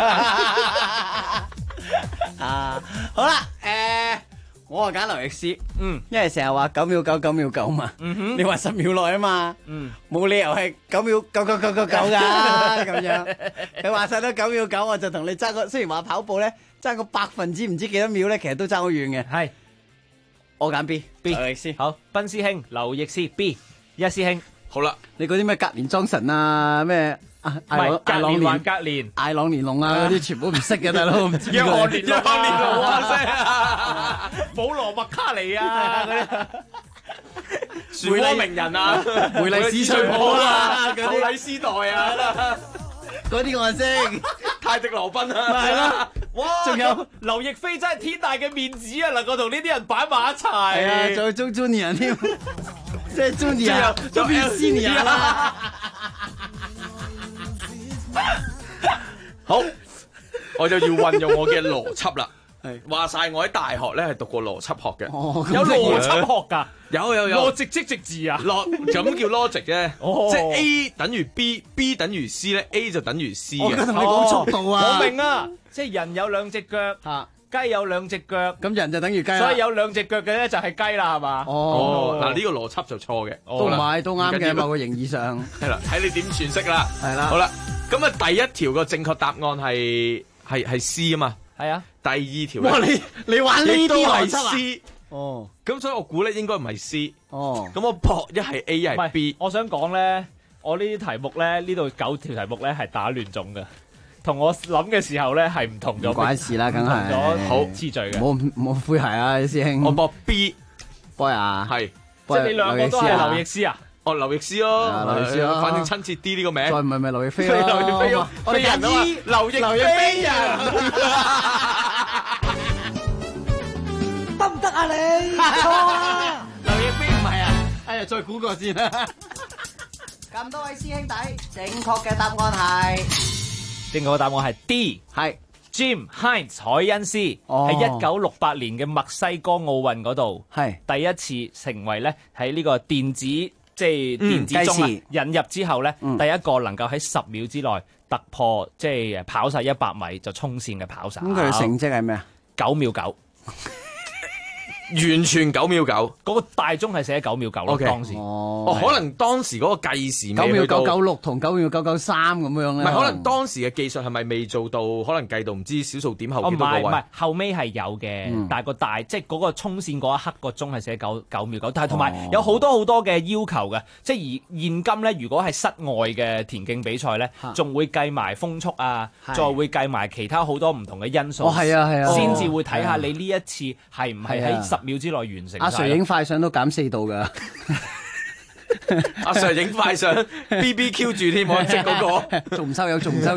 好啦，我係揀劉易斯，因為成日話9秒9 9秒9嘛，你話10秒內啊嘛，冇理由係9秒9 9 9 9 9㗎咁樣。佢話晒都9秒9，我就同你爭個，雖然話跑步咧爭個%唔知幾多秒咧，其實都爭好遠嘅。 係， 我揀 B， 劉易斯。好，賓師兄，劉易斯 B， 一師兄。 好啦， 你嗰啲咩格連莊臣啊，咩格連還格連， 艾朗連龍啊嗰啲全部唔識嘅大佬，唔知約翰連龍啊，保羅麥卡尼啊嗰啲。 漩渦鳴人啊， 梅麗史翠普啊， 嗰啲禮斯代啊， 嗰啲我識， 泰迪羅賓啊， 係啦， 哇！仲有劉亦菲真係天大嘅面子啊，能夠同呢啲人擺埋一齊。 係啊，仲有中 Junior 添，即係 Junior 都變 Senior 啦。 好，我就要運用我嘅邏輯啦。話晒我喺大學咧係讀過邏輯學嘅， 有邏輯學㗎， 有邏輯即直字啊， 咁叫 logic 啫，即係 A 等於 B，B 等於 C 咧 ，A 就等於 C 嘅。 我同你講速度啊， 我明啊，即係人有兩隻腳，雞有兩隻腳， 咁人就等於雞啦。 所以有兩隻腳嘅咧就係雞啦，係嘛？ 哦，嗱呢個邏輯就錯嘅， 都唔係都啱嘅，某個形義上係啦，睇你點詮釋啦。 係啦， 好啦，咁啊第一條個正確答案係 C 啊嘛。 係啊， 第二條哇你玩呢啲係邏輯啊 C， 哦， 咁所以我估咧應該唔係 C， 哦， 咁我搏一係 A 一係 B。 我想講咧，我呢啲題目咧，呢度9條題目咧係打亂種嘅，同我諗嘅時候咧係唔同咗。 唔關事啦，梗係好次序嘅。 冇灰鞋啊，師兄。 我搏 B， boy 啊， 係， 即係你兩個都係劉易斯啊？ 哦，劉易斯咯， 劉易斯咯， 反正親切啲呢個名。 再唔係咪劉亦菲咯？ 劉亦菲咯， 我哋揀人啊嘛，劉亦菲人。 得唔得啊你？錯啊！ 劉亦菲唔係啊，哎呀，再估個先啦。咁多位師兄弟，正確嘅答案係正確嘅答案係 D， 係 Jim Hines 海恩斯，喺1968年嘅墨西哥奧運嗰度， 係第一次成為咧喺呢個電子即係電子鐘引入之後咧，第一個能夠喺10秒之內突破即係跑晒100米就衝線嘅跑手。 咁佢嘅成績係咩啊 ？9秒9。 完全9秒9， 嗰個大鐘係寫9秒9咯。當時可能當時嗰個計時 9秒996同9秒993咁樣咧。 唔係，可能當時嘅技術係咪未做到？可能計到唔知小數點後幾多個位？ 唔係，後尾係有嘅，但係個即係嗰個衝線嗰一刻個鐘係寫9秒9，但係同埋有好多嘅要求嘅，即係而現今咧，如果係室外嘅田徑比賽咧，仲會計埋風速啊，再會計埋其他好多唔同嘅因素。 係啊， 先至會睇下你呢一次係唔係喺10秒之內完成。 阿 Sir 影快相都減4度㗎。 阿 Sir 影快相 BBQ 住添，我識嗰個， 仲唔收油？仲唔收？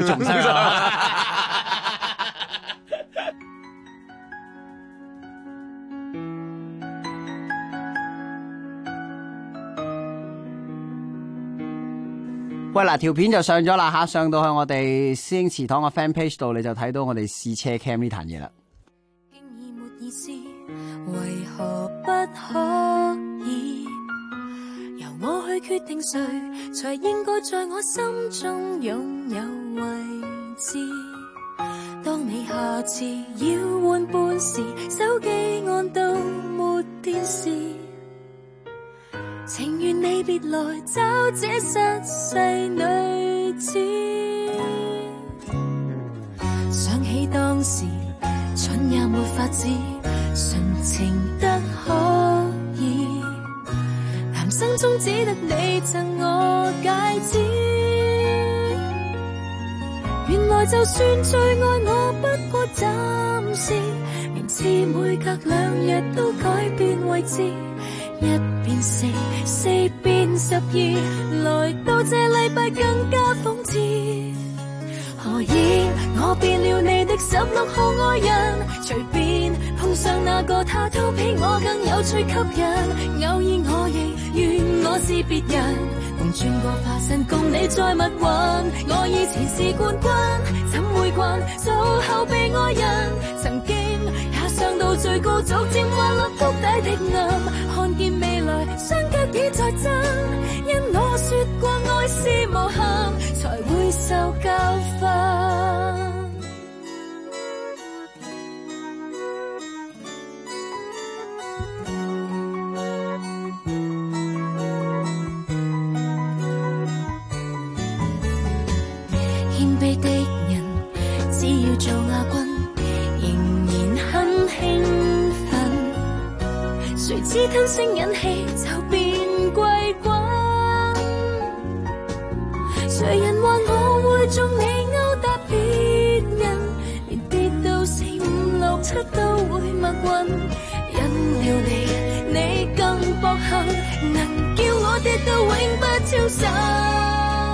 喂，嗱，條片就上咗啦吓，上到去我哋師兄祠堂嘅 fan page 度，你就睇到我哋試車 cam 呢壇嘢啦。 為何不可以由我去決定誰才應該在我心中擁有位置？當你下次要換伴時，手機按到沒電視，情願你別來找這失勢女子。想起當時蠢也沒法子，純情得可以，男生中只得你贈我戒指。原來就算最愛我，不過暫時，名次每隔2日都改變位置，1變4， 4變12，來到這禮拜更加諷刺。何以我變了你的16號愛人？隨便碰上那個他都比我更有趣吸引。偶爾我亦願我是別人，共轉過化身共你再密雲。我以前是冠軍，怎會慣做後備愛人？曾經也上到最高，逐漸滑落谷底的暗，看見未來來雙腳已在震，因我說過愛是無限，才會受教訓。謙卑的人只要做亞軍，仍然很興奮。誰知吞聲忍氣就變季軍？誰人話我會中你勾搭別人？連跌到4、5、6、7都會默運。因了你更薄幸，能叫我跌到永不超生。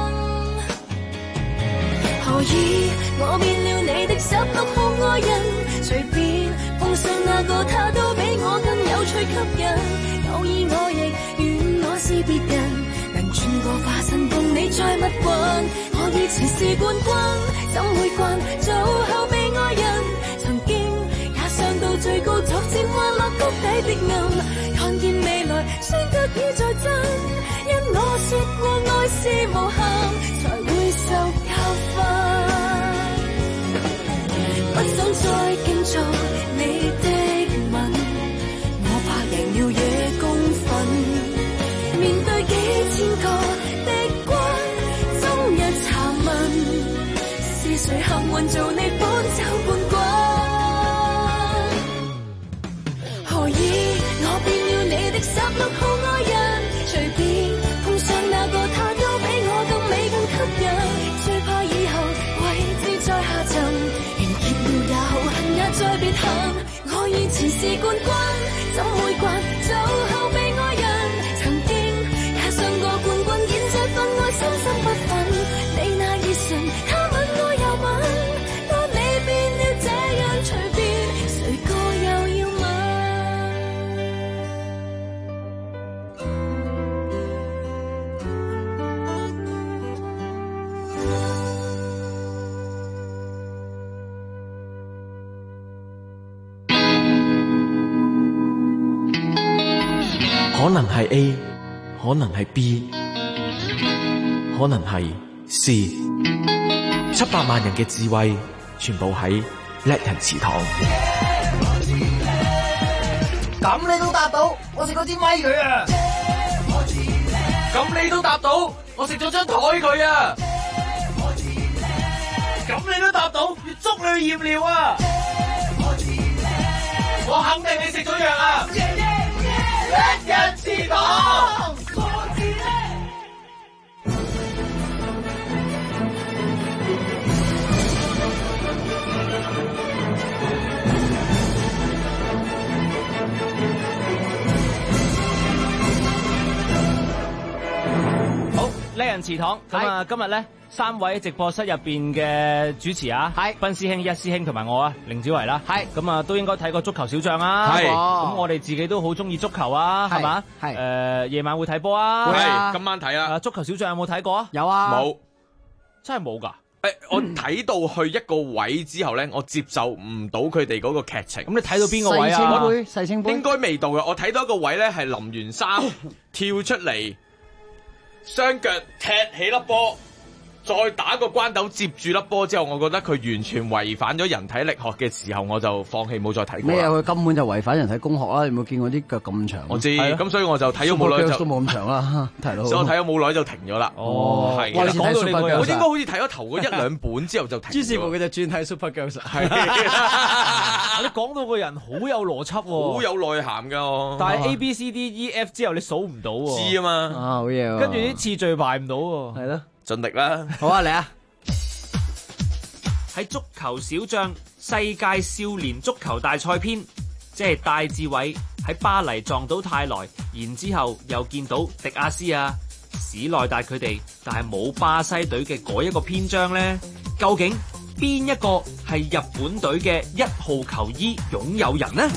何以我變了你的16號愛人？隨便碰上那個他都比我更有趣吸引。偶爾我亦願我是別人，能轉個化身共你再蜜運。我以前是冠軍，怎會慣做後備愛人？曾經也上到最高，逐漸滑落谷底的暗。看見未來雙腳已在震，因我說過愛是無限，才會受教訓。不想再競逐你的吻，我怕贏了也公憤。面對幾千個敵軍，終日查問，是誰幸運做你本走冠軍？何以我變了你的16號愛人？隨便碰上那個他都比我更美更吸引。最怕以後位置再下沉，完結了也好，恨也再別恨。我以前是冠軍，怎會慣做後備愛人？曾經也上過冠軍，現在分愛深深不忿。你那熱唇，他吻我又吻，當你變了這樣隨便，誰個又要吻？ 可能係 A， 可能係 B， 可能係 C。700萬人嘅智慧，全部喺叻人祠堂。 咁你都答到，我食嗰支咪佢啊！ 咁你都答到，我食咗張台佢啊！咁你都答到，要捉你去驗尿啊！我肯定你食咗藥啊！叻人祠堂。 叻人祠堂咁啊！今日咧3位直播室入邊嘅主持啊，係斌師兄、一師兄同埋我啊，凌子維啦，係咁啊，都應該睇過足球小將啊，係咁我哋自己都好中意足球啊，係嘛？係夜晚會睇波啊， 係今晚睇啊！ 足球小將有冇睇過啊？ 有啊， 冇， 真係冇㗎。 我睇到去一個位之後咧，我接受唔到佢哋嗰個劇情。 咁你睇到邊個位啊？ 世青杯應該未到嘅。我睇到一個位咧，係淋完衫跳出嚟，雙腳踢起粒波，再打個關斗接住粒波之後，我覺得佢完全違反咗人體力學嘅時候，我就放棄冇再睇過。 咩啊？佢根本就違反人體工學啦！你有冇見過啲腳咁長？ 我知，咁所以我就睇咗冇耐就都冇咁長啦，大佬。 所以我睇咗冇耐就停咗啦。 哦， 係。 哇！你講到你我應該好似睇咗頭嗰1-2本之後就停。 於是乎佢就轉睇 Super Girls。係。 你講到個人好有邏輯喎， 好有內涵㗎。 但係 A B C D E F 之後你數唔到喎。 知啊嘛。 啊，好嘢喎。 跟住啲次序排唔到喎。 係咯。 盡力啦。 好啊，嚟啊！ 喺足球小將世界少年足球大賽篇，即係戴志偉喺巴黎撞到泰來，然之後又見到迪亞斯啊、史內達佢哋，但係冇巴西隊嘅嗰一個篇章呢，究竟邊一個係日本隊嘅1號球衣擁有人呢？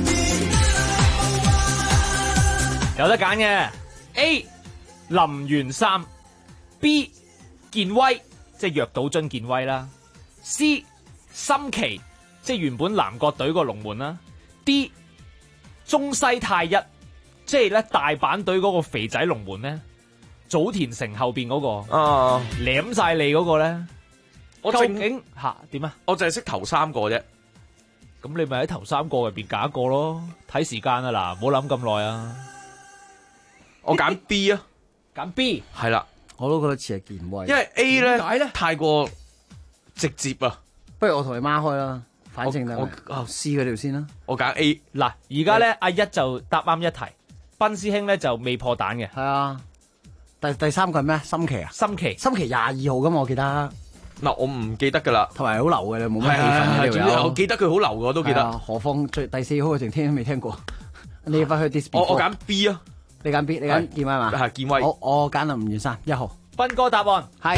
有得揀嘅 A 林源三 B 健威，即係藥島津健威啦。C 森崎，即係原本南國隊個龍門啦。D 中西太一， 即係咧大阪隊嗰個肥仔龍門咧，早田城後邊嗰個舐晒脷嗰個咧， 我究竟吓點啊？ 我淨係識頭3個啫。 咁你咪喺頭3個入邊揀一個咯，睇時間啊嗱，唔好諗咁耐啊。 我揀 B 啊， 揀 B 係啦， 我都覺得似係健威， 因為 A 咧太過直接啊。 不如我同你孖開啦，反正我試佢條先啦。 我揀 A 嗱，而家咧阿一就答啱一題，斌師兄咧就未破蛋嘅。 係啊，第3個係咩？心奇啊，心奇22號噶嘛，我記得。 嗱，我唔記得噶啦， 同埋好流嘅，你冇乜氣氛呢條友。 我記得佢好流嘅，我都記得。 何況第4號我淨聽都未聽過。你翻去 this。 我揀 B 啊， 你揀 B， 你揀健威嘛？ 係健威。 我揀吳元山1號。 斌哥答案係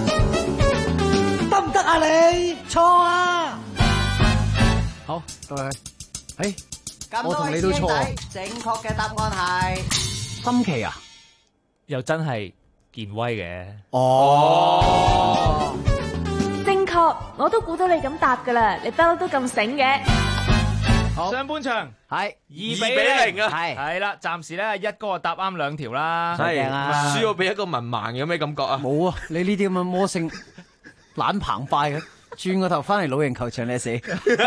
得唔得啊你？錯啊！ 好，到你。我同你都錯。正確嘅答案係心奇啊！ 又真係健威嘅。 哦。 正確，我都估到你咁答噶啦，你不嬲都咁醒嘅。 上半場係 2-0 啊， 係啦，暫時咧一哥答啱2條啦， 係輸咗俾一個文盲，有咩感覺啊？ 冇啊，你呢啲咁嘅魔性懶澎湃嘅，轉個頭翻嚟老營球場你死。1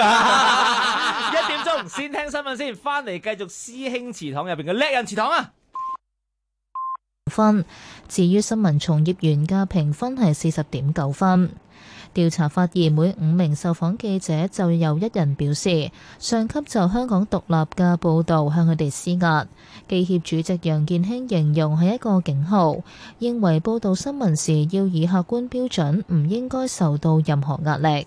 點鐘先聽新聞先，翻嚟繼續師兄祠堂入邊嘅叻人祠堂啊！ 分，至於新聞從業員嘅評分係40.9分。調查發現，每5名受訪記者就有1人表示，上級就香港獨立嘅報導向佢哋施壓。記協主席楊健興形容係一個警號，認為報導新聞時要以客觀標準，唔應該受到任何壓力。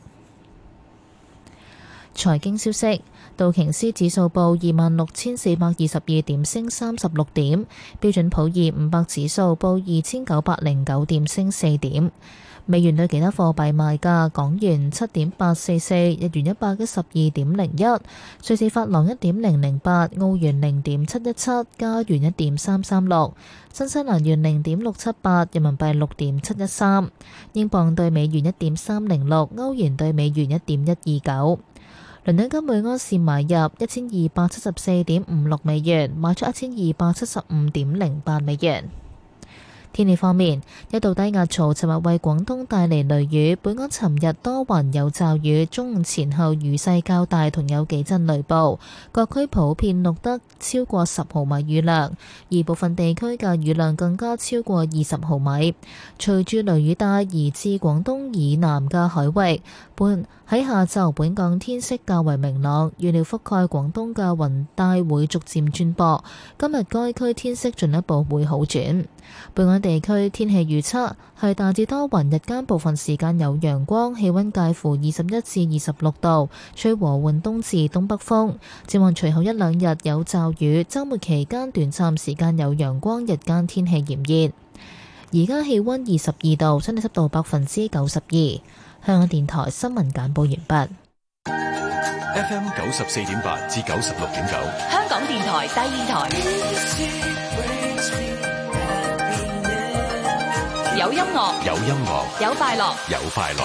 財經消息，道瓊斯指數報26,422點，升36點；標準普爾500指數報2,909點，升4點。美元對其他貨幣賣價：港元7.844，日元112.01，瑞士法郎1.008，澳元0.717，加元1.336，新西蘭元0.678，人民幣6.713，英鎊對美元1.306，歐元對美元1.129。倫敦金每盎司買入1274.56美元，賣出1275.08美元。天氣方面，一道低壓槽尋日為廣東帶嚟雷雨，本港尋日多雲有驟雨，中午前後雨勢較大，同有幾陣雷暴，各區普遍錄得超過10毫米雨量，而部分地區嘅雨量更加超過20毫米。隨住雷雨帶移至廣東以南嘅海域，喺下晝本港天色較為明朗，預料覆蓋廣東嘅雲帶會逐漸轉薄，今日該區天色進一步會好轉。本港地區天氣預測係大致多雲，日間部分時間有陽光，氣溫介乎21至26度，吹和緩東至東北風。展望隨後1、2日有驟雨，週末期間短暫時間有陽光，日間天氣炎熱。而家氣溫22度，相對濕度92%。香港電台新聞簡報完畢。 FM 94.8至96.9， 香港電台第2台。有音樂， 有音樂， 有快樂， 有快樂。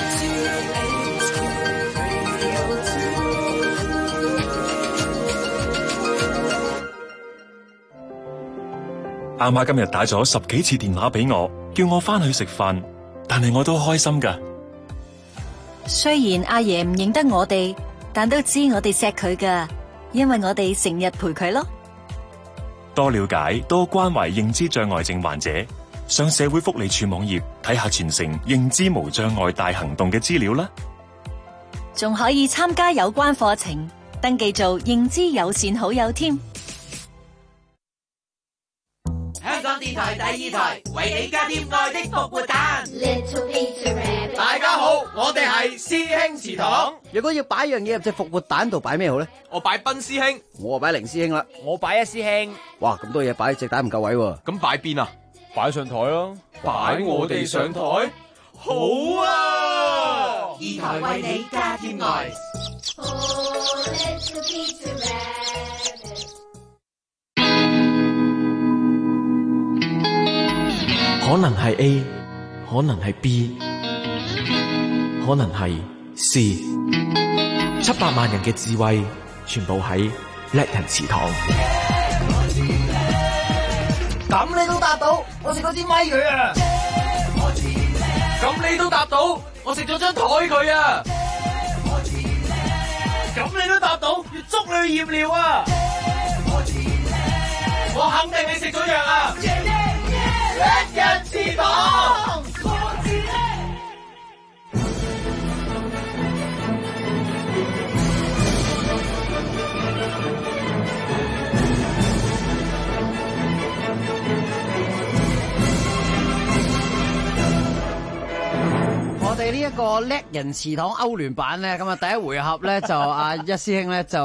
阿媽今日打咗10幾次電話俾我，叫我翻去食飯，但係我都開心㗎。 雖然阿爺唔認得我哋，但都知我哋錫佢㗎，因為我哋成日陪佢咯。 多了解，多關懷認知障礙症患者，上社會福利署網頁睇下全城認知無障礙大行動嘅資料啦。 仲可以參加有關課程，登記做認知友善好友添。 香港電台第2台為你加添愛的復活蛋。大家好，我哋係師兄祠堂。 如果要擺樣嘢入隻復活蛋度，擺咩好咧？ 我擺賓師兄， 我擺凌師兄啦。 我擺一師兄。 哇，咁多嘢擺，隻蛋唔夠位喎。 咁擺邊啊？ 擺上台咯。 擺我哋上台？好啊！2台為你加添愛。 可能係 A， 可能係 B， 可能係 C。700萬人嘅智慧，全部喺叻人祠堂。 咁你都答到，我食嗰支咪佢啊！ 咁你都答到，我食咗張台佢啊！ 咁你都答到，要捉你去驗尿啊！我肯定你食咗藥啊！一人祠堂。 我哋呢一個叻人祠堂歐聯版咧，咁啊第一回合咧就阿一師兄咧就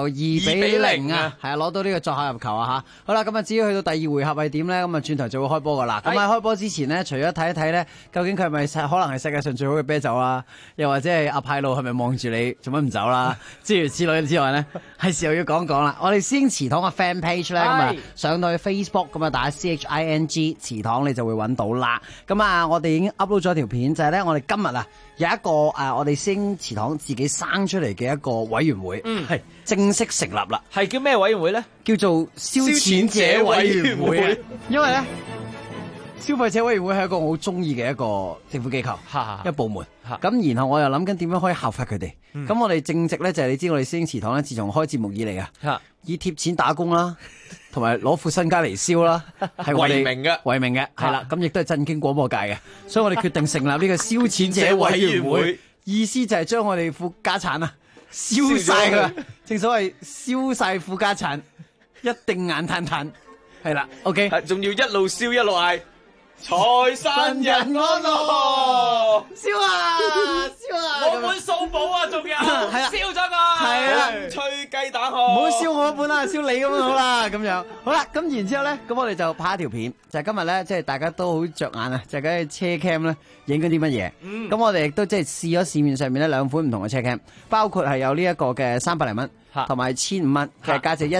2-0啊，係啊攞到呢個作客入球啊吓。好啦，咁啊至於去到第二回合係點咧，咁啊轉頭就會開波噶啦。咁喺開波之前咧，除咗睇一睇咧，究竟佢係咪可能係世界上最好嘅啤酒啦，又或者係阿派路係咪望住你做乜唔走啦，諸如此類之外咧，係時候要講講啦。我哋師兄祠堂嘅 fan page 咧，咁啊上到去 Facebook 咁啊打 CHING 祠堂你就會揾到啦。咁啊我哋已經 upload 咗條片，就係咧我哋今日啊有一個我哋師兄祠堂自己生出嚟嘅一個委員會，係正式成立啦。 係叫咩委員會咧？ 叫做燒錢者委員會。因為咧，消費者委員會係一個我好中意嘅一個政府機構，一個部門。咁然後我又諗緊點樣可以效法佢哋。咁我哋正直咧就係你知我哋師兄祠堂咧，自從開節目以嚟啊，以貼錢打工啦，同埋攞副身家嚟燒啦，係我哋為名嘅，係啦。咁亦都係震驚廣播界嘅，所以我哋決定成立呢個燒錢者委員會，意思就係將我哋副家產啊燒晒佢。正所謂燒晒副家產，一定眼嘆嘆。係啦 ，OK， 仲要一路燒一路嗌。財神人安樂， 燒啊燒啊！ 我本數寶啊，仲有燒咗個， 係啦， 吹雞蛋殼， 唔好燒我一本啦，燒你咁樣好啦，咁樣好啦。咁然之後咧，咁我哋就拍一條片，就係今日咧，即係大家都好着眼啊，就係嗰啲車 cam 咧，影緊啲乜嘢。咁我哋亦都即係試咗市面上面咧2款唔同嘅車 cam，包括係有呢一個嘅300零蚊。同埋1,500蚊，其實價值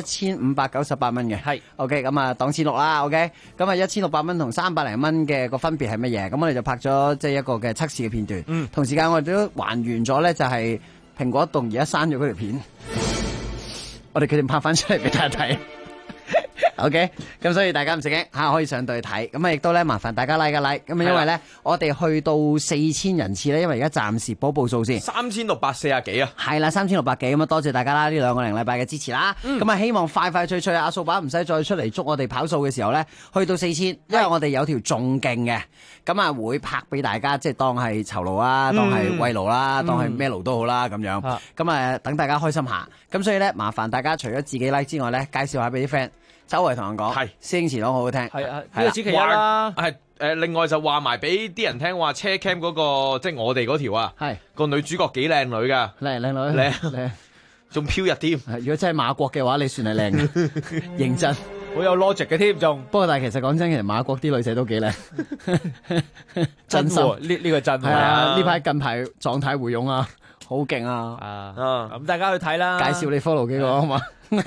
1598蚊嘅。係 ，OK， 咁啊擋錢6啦 ，OK， 咁啊1600蚊同300零蚊嘅個分別係乜嘢？咁我哋就拍咗即係一個嘅測試嘅片段。同時間我哋都還原咗咧，就係蘋果動而家刪咗嗰條片，我哋決定拍翻出嚟俾大家睇。OK， 咁所以大家唔使驚吓，可以上到去睇。咁啊，亦都咧麻煩大家 like 一 like。咁啊，因為咧我哋去到4000人次咧，因為而家暫時報數先 3640幾啊。 係啦，3600幾。咁啊，多謝大家啦，呢2個零禮拜嘅支持啦。咁啊，希望快快脆脆阿掃把唔使再出嚟捉我哋跑數嘅時候咧，去到4000，因為我哋有條仲勁嘅，咁啊會拍俾大家，即係當係酬勞啦，當係慰勞啦，當係咩勞都好啦，咁樣。咁啊，等大家開心下。咁所以咧，麻煩大家除咗自己 like 之外咧，介紹下俾啲 friend。周圍同人講，係師兄祠堂好好聽， 係啊，呢個只其一啦。 係另外就話埋俾啲人聽話，車 cam 嗰個即係我哋嗰條啊，係個女主角幾靚女噶， 靚女，靚， 仲飄逸添。 如果真係馬國嘅話，你算係靚嘅，認真， 好有 logic 嘅添，仲。 不過但係其實講真，其實馬國啲女仔都幾靚， 真心呢個真係啊！呢排近排狀態回勇啊，好勁啊！ 咁大家去睇啦。 介紹你 follow 幾個好嘛？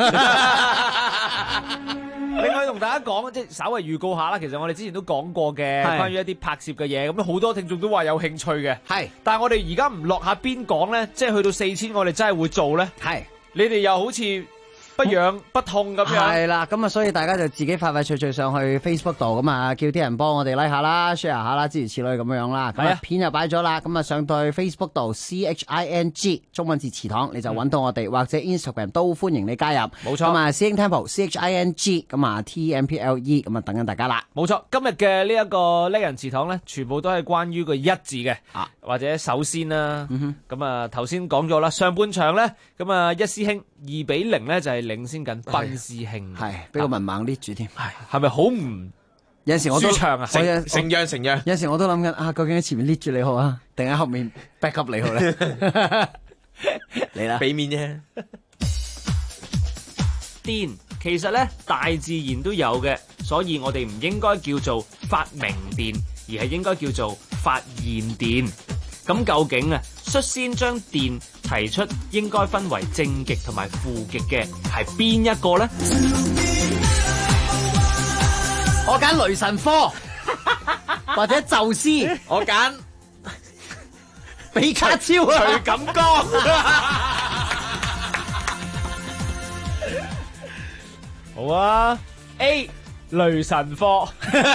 另外同大家講，即係稍微預告下啦。其實我哋之前都講過嘅，關於一啲拍攝嘅嘢，咁好多聽眾都話有興趣嘅。係，但係我哋而家唔落下邊講咧，即係去到4000，我哋真係會做咧。係，你哋又好似不癢不痛咁樣。係啦，咁啊，所以大家就自己快快脆脆上去 Facebook 度，咁啊，叫啲人幫我哋 like 下啦、share 下啦，諸如此類咁樣啦。咁啊，片又擺咗啦，咁啊，上到去 Facebook 度 CHING 中文字祠堂，你就揾到我哋，或者 Instagram 都歡迎你加入。冇錯。咁啊，師兄 Temple CHING，咁啊 TEMPLE，咁啊等緊大家啦。 冇錯，今日嘅呢一個叻人祠堂咧，全部都係關於個一字嘅，或者首先啦。咁啊，頭先講咗啦，上半場咧，咁啊一師兄2-0咧就係領先緊賓師兄， 係俾個文盲捏住添， 係咪好唔有陣時我都舒暢啊？ 承讓， 有陣時我都諗緊啊，究竟喺前面捏住你好啊，定喺後面 back up 你好咧？嚟啦， 俾面啫。 癲其實咧大自然都有嘅，所以我哋唔應該叫做發明電，而係應該叫做發現電。咁究竟啊，率先將電提出應該分為正極同埋負極嘅係邊一個咧？ 我揀雷神科或者宙斯， 我揀比卡超徐錦江。 好啊 ，A 雷神科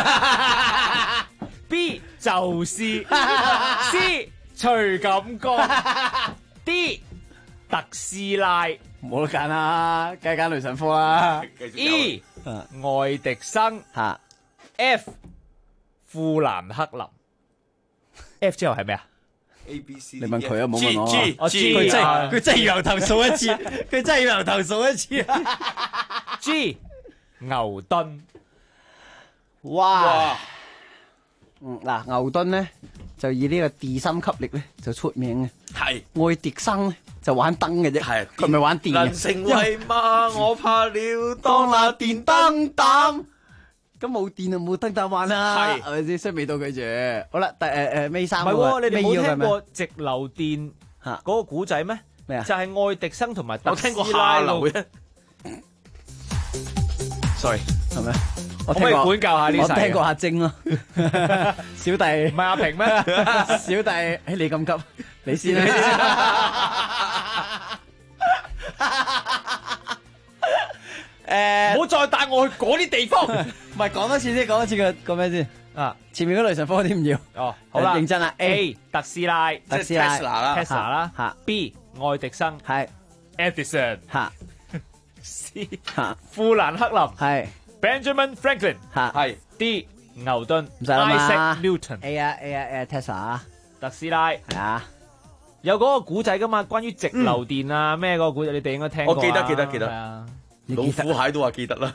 ，B 宙斯，C 徐錦江，D 特斯拉。 冇得揀啦，梗係揀雷神科啦。 E 愛迪生，F 富蘭克林。F 之後係咩啊 ？A B C。 你問佢啊，冇問我。 G， 佢真係要由頭數一次，佢真係要由頭數一次。 G 牛頓。 哇！嗱，牛頓咧就以呢個地心吸力咧就出名嘅。 係。 愛迪生咧就玩燈嘅啫。係。佢咪玩電嘅。 能成為嗎？我怕了， 當那電燈膽。咁冇電就冇燈膽玩啦。 係咪先？雖未到佢住。好啦，尾三。 唔係喎，你哋冇聽過直流電嗰個古仔咩？ 咩啊？ 就係愛迪生同埋特斯拉。 我聽過下流嘅。Sorry， 係咪？ 可唔可以管教下呢世？ 我聽過阿晶咯，小弟唔係阿平咩？ 小弟，你咁急，你先啦。 唔好再帶我去嗰啲地方。 唔係講多次先，講多次個咩先？ 啊， 前面嗰雷神科啲唔要。 哦，好啦， 認真啦。 A 特斯拉， 特斯拉啦 ，Tesla 啦。 嚇 B 愛迪生， 係 Edison。 嚇 C 富蘭克林， 係 Benjamin Franklin。 嚇係 D 牛頓， 唔使啦嘛 Isaac Newton。 A 啊 Tesla 特斯拉係啊。 有嗰個古仔噶嘛，關於直流電啊咩嗰個古仔，你哋應該聽過。 我記得。係啊，老虎蟹都話記得啦。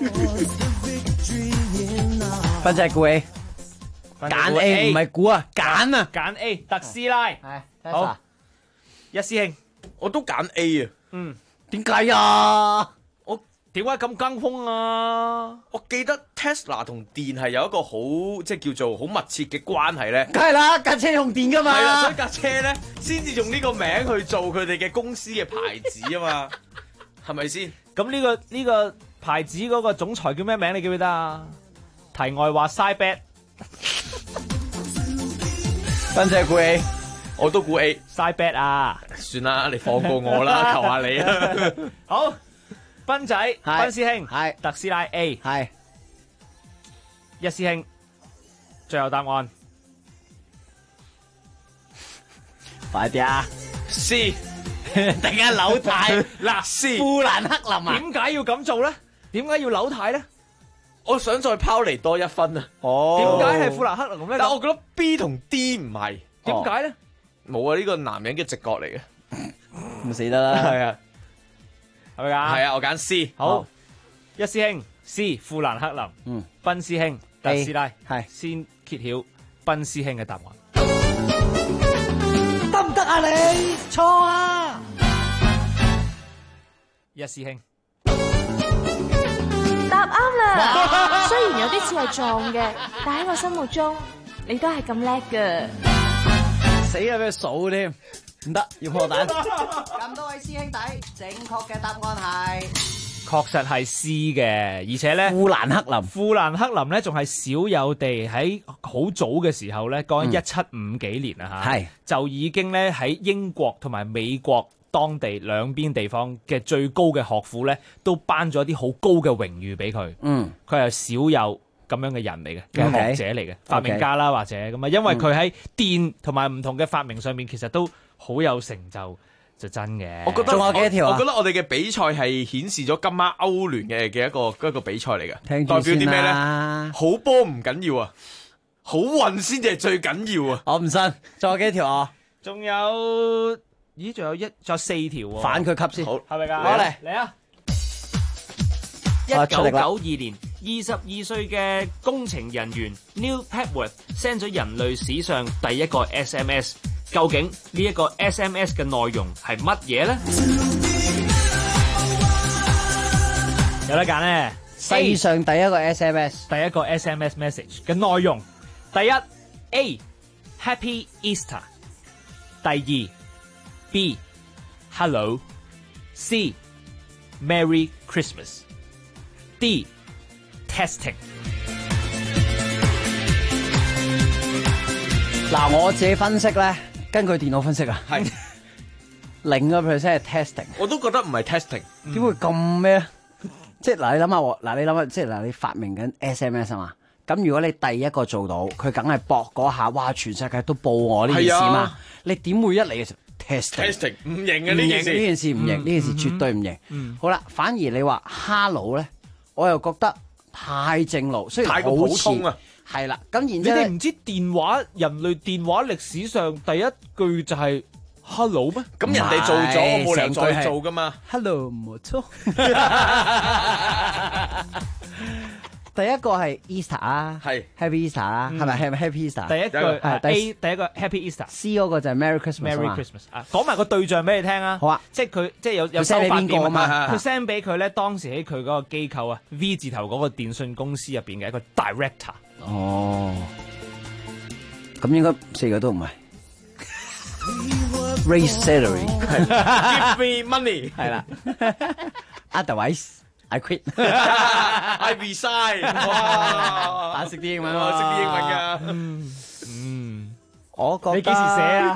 分仔估 A，揀 A 唔係估啊，揀啊， 揀 A 特斯拉。 係好，一師兄， 我都揀 A 啊。 點解啊？ 我點解咁跟風啊？ 我記得 Tesla 同電係有一個好即係叫做好密切嘅關係咧。 梗係啦，架車用電噶嘛。 係啦，所以架車咧先至用呢個名去做佢哋嘅公司嘅牌子啊嘛，係咪先？ 咁呢個牌子嗰個總裁叫咩名？你記唔記得啊？題外話 side bet。 分仔估 A， 我都估 A side bet 啊！ 算啦，你放過我啦，求下你啦。 好，斌仔，斌師兄， 係特斯拉 A， 係一師兄，最後答案， 快啲啊 ！C， 突然間扭軚嗱 ，C， 富蘭克林啊！ 點解要咁做咧？點解要扭軚咧？ 我想再拋離多一分啊！ 點解係富蘭克林咧？ 但我覺得 B 同 D 唔係， 點解咧？ 冇啊！呢個男人嘅直覺嚟嘅， 唔死得啦！ 係啊， 係咪啊？ 係啊，我揀 C。 好，一師兄 C 富蘭克林，斌師兄特斯拉， 係先揭曉斌師兄嘅答案。 得唔得啊你？錯啊！ 一師兄答啱啦，雖然有啲似係撞嘅，但喺我心目中你都係咁叻㗎。 死啊！俾佢數添，唔得，要破蛋。咁多位師兄弟，正確嘅答案係確實係 C 嘅，而且咧富蘭克林。 富蘭克林咧仲係少有地喺好早嘅時候咧，講緊1750幾年啊嚇， 係就已經咧喺英國同埋美國當地兩邊地方嘅最高嘅學府咧，都頒咗啲好高嘅榮譽俾佢。佢係少有咁樣嘅人嚟嘅學者嚟嘅發明家啦，或者咁啊，因為佢喺電同埋唔同嘅發明上面，其實都好有成就，就真嘅。 我覺得仲有幾多條啊？ 我覺得我哋嘅比賽係顯示咗今晚歐聯嘅一個比賽嚟嘅， 代表啲咩咧？好波唔緊要啊，好運先至係最緊要啊！ 我唔信，仲有幾條啊？ 仲有，咦？仲有4條喎。 反佢級先， 好，係咪㗎？ 攞嚟嚟啊！1992年，22歲嘅工程人員 Neil Petworth send 咗人類史上第一個 SMS。究竟呢一個 SMS 嘅內容係乜嘢咧？有得揀咧。 世上第一個 SMS， 第一個 SMS message 嘅內容，第一 A Happy Easter， 第二 B Hello， C Merry Christmas， D Testing。 嗱，我自己分析咧，根據電腦分析啊，係0% 係 testing， 我都覺得唔係 testing， 點會咁咩？ 即係嗱，你諗下喎，嗱你諗下，即係嗱你發明緊 SMS 啊嘛，咁如果你第一個做到，佢梗係搏嗰下，哇！全世界都報我呢件事嘛，你點會一嚟嘅時候 testing 唔認嘅呢件事， 呢件事唔認，呢件事絕對唔認。好啦，反而你話 hello 咧，我又覺得太正路，雖然太過普通啊。 係啦，咁然你之後哋唔知人類電話歷史上第一句就係 hello 咩？ 咁人哋做咗，我冇理由再做噶嘛。 Hello 冇錯。第一個係 Easter 啊，係 Happy Easter 啊，係咪 Happy Easter？ 第一句 A 第一個 Happy Easter。C 嗰個就係 Merry Christmas。Merry Christmas 啊，講埋個對象俾你聽啊。 好啊， 即係佢即係有收發點啊嘛。佢 send 俾佢咧，當時喺佢嗰個機構啊 V 字頭嗰個電信公司入邊嘅一個 director。 哦，咁應該4個都唔係。Raise salary，give me money， 係啦。Otherwise I quit， I resign。 哇，識啲英文喎， 識啲英文㗎。 我覺得你幾時寫啊？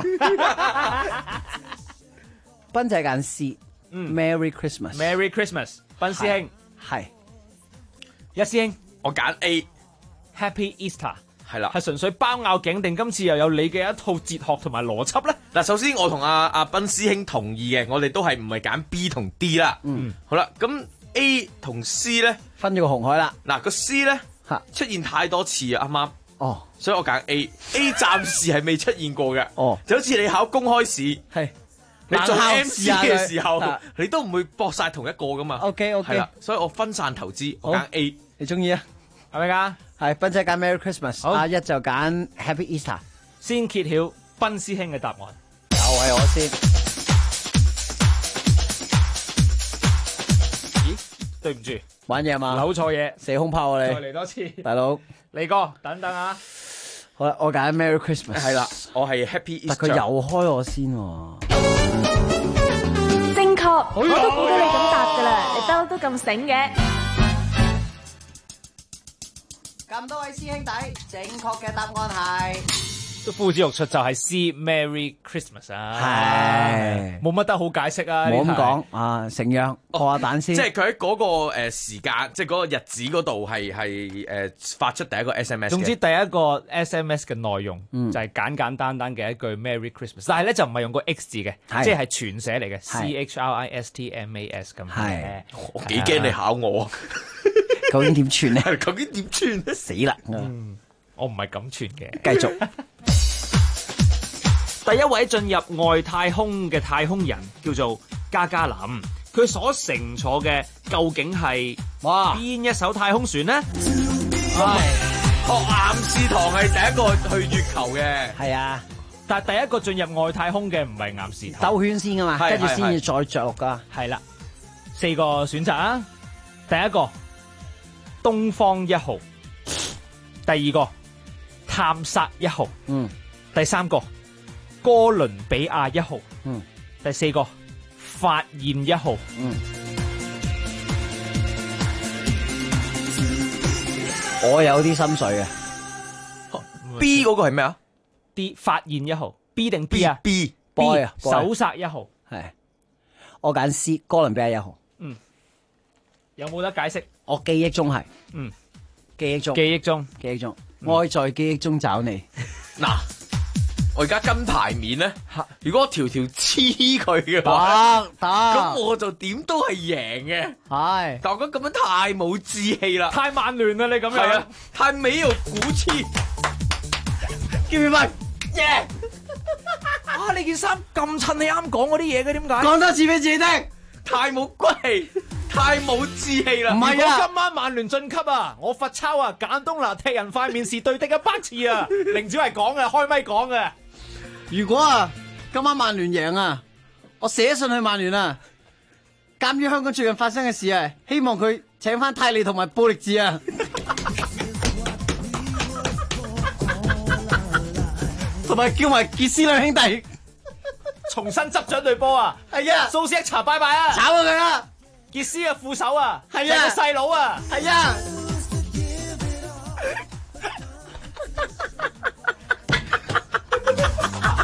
斌仔揀 C，Merry Christmas。Merry Christmas， 斌師兄係， 一師兄我揀 A，Happy Easter。 係啦， 係純粹包拗頸定今次又有你嘅一套哲學同埋邏輯咧？ 嗱，首先我同阿斌師兄同意嘅，我哋都係唔係揀 B 同 D 啦。好啦，咁 A 同 C 咧分咗個紅海啦。 嗱，個 C 咧出現太多次啊，啱啱？ 哦， 所以我揀 A。A 暫時係未出現過嘅。 哦， 就好似你考公開試，係你做 MC 嘅時候，你都唔會搏晒同一個噶嘛。 OK， 係啦，所以我分散投資，我揀 A。 你中意啊？ 係咪㗎？ 係，斌仔揀 Merry Christmas， 阿一就揀 Happy Easter。 先揭曉斌師兄嘅答案， 又係我先。 咦？對唔住， 玩嘢嘛？ 扭錯嘢， 射空炮啊你！ 再嚟多次， 大佬。 嚟哥，等等啊！ 好啦，我揀 Merry Christmas。 係啦，我係 Happy Easter。 但佢又開我先喎。 正確，我都估到你咁答㗎啦，你不嬲都咁醒嘅。 咁多位師兄弟，正確嘅答案係都呼之欲出，就係 C Merry Christmas 啊！ 係冇乜得好解釋啊！ 冇咁講啊，成樣破下蛋先。 即係佢喺嗰個時間，即係嗰個日子嗰度係發出第一個 SMS。 總之第一個 SMS 嘅內容就係簡簡單單嘅一句 Merry Christmas，但係咧就唔係用個 X 字嘅，即係全寫嚟嘅 CHRISTMAS 咁嘅。 我幾驚你考我。 究竟點串咧？ 究竟點串咧？ 死啦！ 我唔係咁串嘅。 繼續。 第一位進入外太空嘅太空人叫做加加林，佢所乘坐嘅究竟係邊一艘太空船呢？ 岩士堂係第一個去月球嘅。 係啊， 但係第一個進入外太空嘅唔係岩士堂， 兜圈先噶嘛，跟住先至再着陸噶。 係啦，4個選擇啊，第一個。東方1號，第二個探索1號，第三個哥倫比亞1號，第四個發現1號， 我有啲心水嘅。 B 嗰個係咩啊 ？D 發現1號 ，B 定 B 啊 ？B 啊， 搜索1號， 係我揀 C 哥倫比亞1號。 有冇得解釋？ 我記憶中係，記憶中，愛在記憶中找你。 嗱，我而家跟牌面咧，如果我條條黐佢嘅話， 得， 咁我就點都係贏嘅。 係， 但我覺得咁樣太冇志氣啦， 太曼聯啦！你咁樣， 係啊，太美又古黐。 叫咩名？ 耶！啊，你件衫咁襯你啱講嗰啲嘢嘅，點解？ 講多次俾自己聽， 太冇骨氣。太冇志氣啦！ 唔係啊！今晚曼聯晉級啊！我罰抄啊！簡東拿踢人塊面是對的嘅8次啊！凌子維講嘅，開咪講嘅。 如果啊，今晚曼聯贏啊，我寫信去曼聯啊，鑑於香港最近發生嘅事啊，希望佢請翻泰利同埋布力治啊，同埋叫埋傑斯兩兄弟重新執咗隊波啊！ 係啊， 蘇斯一查拜拜啊！ 炒咗佢啦！ 傑斯嘅副手啊， 係啊， 個細佬啊， 係啊。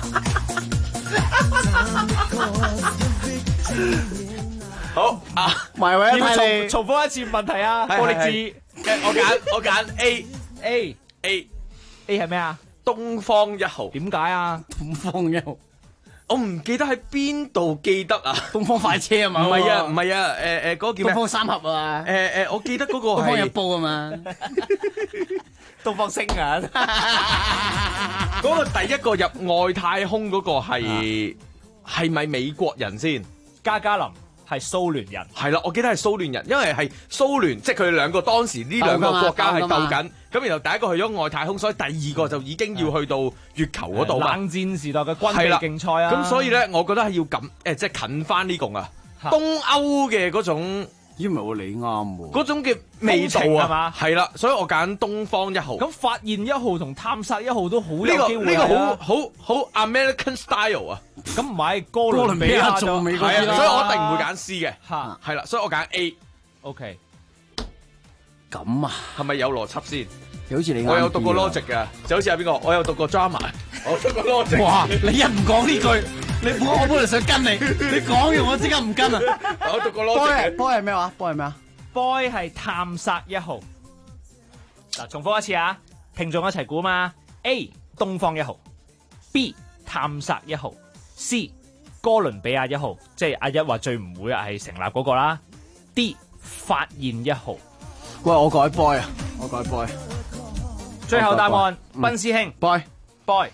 好啊， 埋位要睇你重複一次問題啊！ 係我哋知， 我揀 A 係咩啊？ 東方1號。 點解啊？ 東方1號， 我唔記得喺邊度記得啊！ 東方快車啊嘛？ 唔係啊，嗰個叫咩？ 東方三俠啊！ 我記得嗰個係東方日報啊嘛。 東方星啊！ 嗰個第一個入外太空嗰個係咪美國人先？ 加加林係蘇聯人。 係啦，我記得係蘇聯人，因為係蘇聯，即係佢哋兩個當時呢兩個國家係鬥緊，咁然後第一個去咗外太空，所以第二個就已經要去到月球嗰度嘛。 冷戰時代嘅軍備競賽啊！ 咁所以咧，我覺得係要即係近翻呢個啊，東歐嘅嗰種。 咦，唔係喎，你啱喎。 嗰種嘅味道係嘛啊，係啦，所以我揀東方1號。 咁發現1號同探索1號都好有機會呢個好 American style 啊！ 咁唔係哥倫比亞做美國係啊，所以我一定唔會揀 C 嘅。 嚇， 係啦，所以我揀 A。 OK。 咁啊， 係咪有邏輯先？ 好似你我有讀過 logic 嘅，就好似係邊個？我有讀過 drama， 我讀過 logic。 哇！你一唔講呢句，我本來想跟你，你講完我即刻唔跟啊！ 我讀過 logic。 boy 係咩話 ？boy 係咩啊 ？boy 係探索1號。嗱，重複一次啊！聽眾一齊估嘛。A 東方1號 ，B 探索1號 ，C 哥倫比亞1號，即係阿一話最唔會係成立嗰個啦。D 發現1號。 喂，我改 boy 啊！我改 boy。 最後答案，賓師兄 boy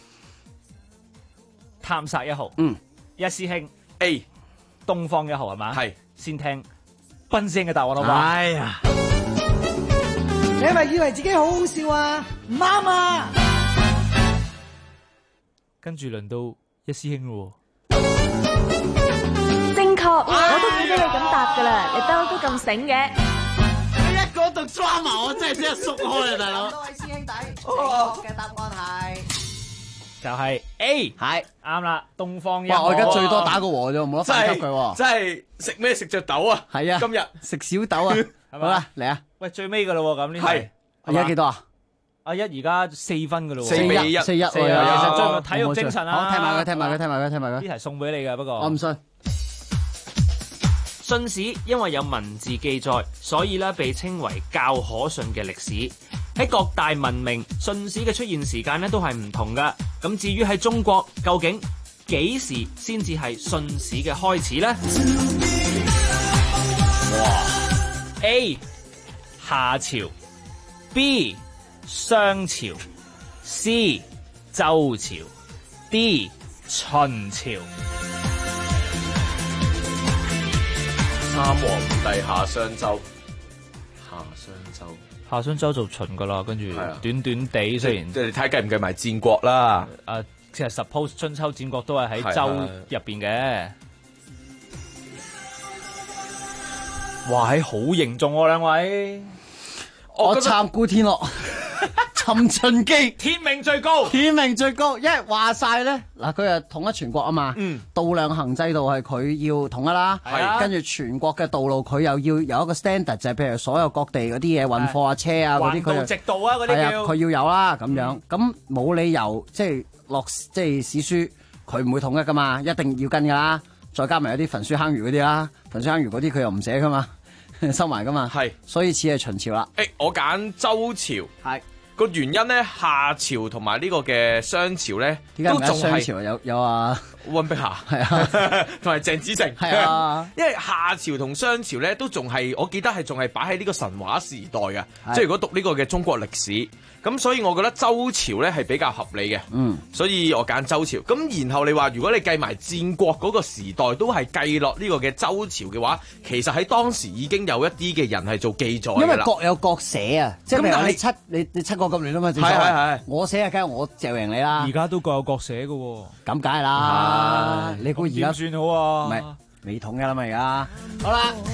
探索1號，一師兄 A 東方1號係嘛？ 係， 先聽賓師兄嘅答案好嘛？ 哎呀， 你係咪以為自己好好笑啊？唔啱啊！ 跟住輪到一師兄咯。 正確，我都估到你咁答噶啦，你都咁醒嘅。 一講到 drama， 我真係即刻縮開啊，大佬！ 各位師兄弟，正確嘅答案係就係 A， 係啱啦，東方1號。 我而家最多打個和啫，冇得反擊佢喎。 真係食咩食着豆啊？ 係啊， 今日食小豆啊！好啦，嚟啊！ 喂，最尾噶啦，咁呢係而家幾多啊？ 阿一而家4分噶啦 ，4-1， 其實最體育精神啊！ 好，聽埋佢。 呢題送俾你噶，不過我唔信。 信史因為有文字記載，所以咧被稱為較可信嘅歷史。喺各大文明，信史嘅出現時間咧都係唔同噶。咁至於喺中國，究竟幾時先至係信史嘅開始呢？哇 ！A 夏朝 ，B 商朝 ，C 周朝 ，D 秦朝。 三皇五帝夏商周， 夏商周就秦噶啦，跟住短短地，雖然即係你睇計唔計埋戰國啦。 其實 suppose 春秋戰國都係喺周入邊嘅。哇，係好凝重喎，兩位。 我參顧天樂。尋秦記， 天命最高， 因為話晒咧，嗱佢係統一全國啊嘛，度量衡制度係佢要統一啦，跟住全國嘅道路佢又要有一個 standard，就係譬如所有各地嗰啲嘢運貨啊、車啊嗰啲，佢環道直道啊嗰啲叫， 佢要有啦咁樣，咁冇理由即係史書佢唔會統一噶嘛，一定要跟噶啦，再加埋有啲焚書坑儒嗰啲啦，焚書坑儒嗰啲佢又唔寫噶嘛，收埋噶嘛，所以似係秦朝啦。 我揀周朝，係。個原因咧，夏朝同埋呢個嘅商朝咧，都仲係商朝有啊溫碧霞，係啊， 同埋鄭子誠， 係啊， 因為夏朝同商朝咧都仲係，我記得係仲係擺喺呢個神話時代嘅，即係如果讀呢個嘅中國歷史，咁所以我覺得周朝咧係比較合理嘅，所以我揀周朝。咁然後你話如果你計埋戰國嗰個時代都係計落呢個嘅周朝嘅話，其實喺當時已經有一啲嘅人係做記載㗎啦， 因為各有各寫啊，即係譬如你七個咁亂啊嘛，係我寫啊，梗係我就贏你啦。 而家都各有各寫嘅喎， 咁梗係啦。你估而家算好啊？ 唔係未統一啦嘛，而家好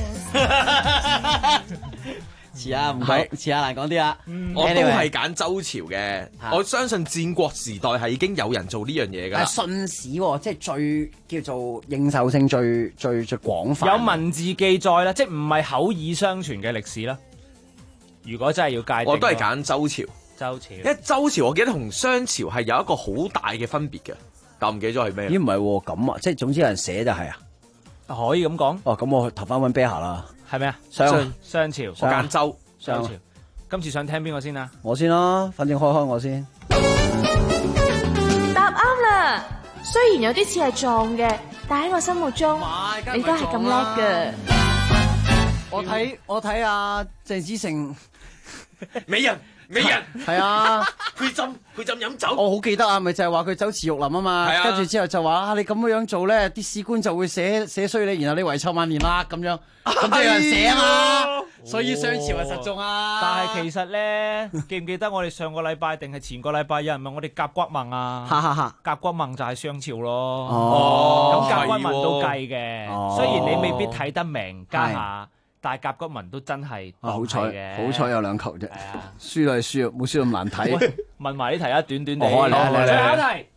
啦。遲下唔講，遲下難講啲啦。 我都係揀周朝嘅，我相信戰國時代係已經有人做呢樣嘢㗎啦。 信史即係最叫做認受性最廣泛， 有文字記載啦，即係唔係口耳相傳嘅歷史啦。如果真係要界定， 我都係揀周朝。因為周朝我記得同商朝係有一個好大嘅分別嘅，但我唔記得咗係咩。 咦唔係咁啊，即係總之有人寫就係啊， 可以咁講。 哦，咁我投翻溫啤下啦。 係咩啊？商朝， 我揀周。 商朝。今次想聽邊個先啊？ 我先啦，反正開我先。 答啱啦！雖然有啲似係撞嘅，但喺我心目中，你都係咁叻㗎。 我睇阿鄭子誠美人係啊， 配針飲酒。 我好記得啊，咪就係話佢酒池肉林啊嘛。跟住之後就話你咁樣做咧，啲史官就會寫衰你，然後你遺臭萬年啦咁樣。咁都有人寫啊嘛，所以商朝係實中啊。 但係其實咧，記唔記得我哋上個禮拜定係前個禮拜有人問我哋甲骨文啊？甲骨文就係商朝咯。咁甲骨文都計嘅，雖然你未必睇得明家下。但係甲骨文都真係好彩有2球啫，輸就係輸，冇輸咁難睇。 問埋呢題啊，短短地。 最後一題，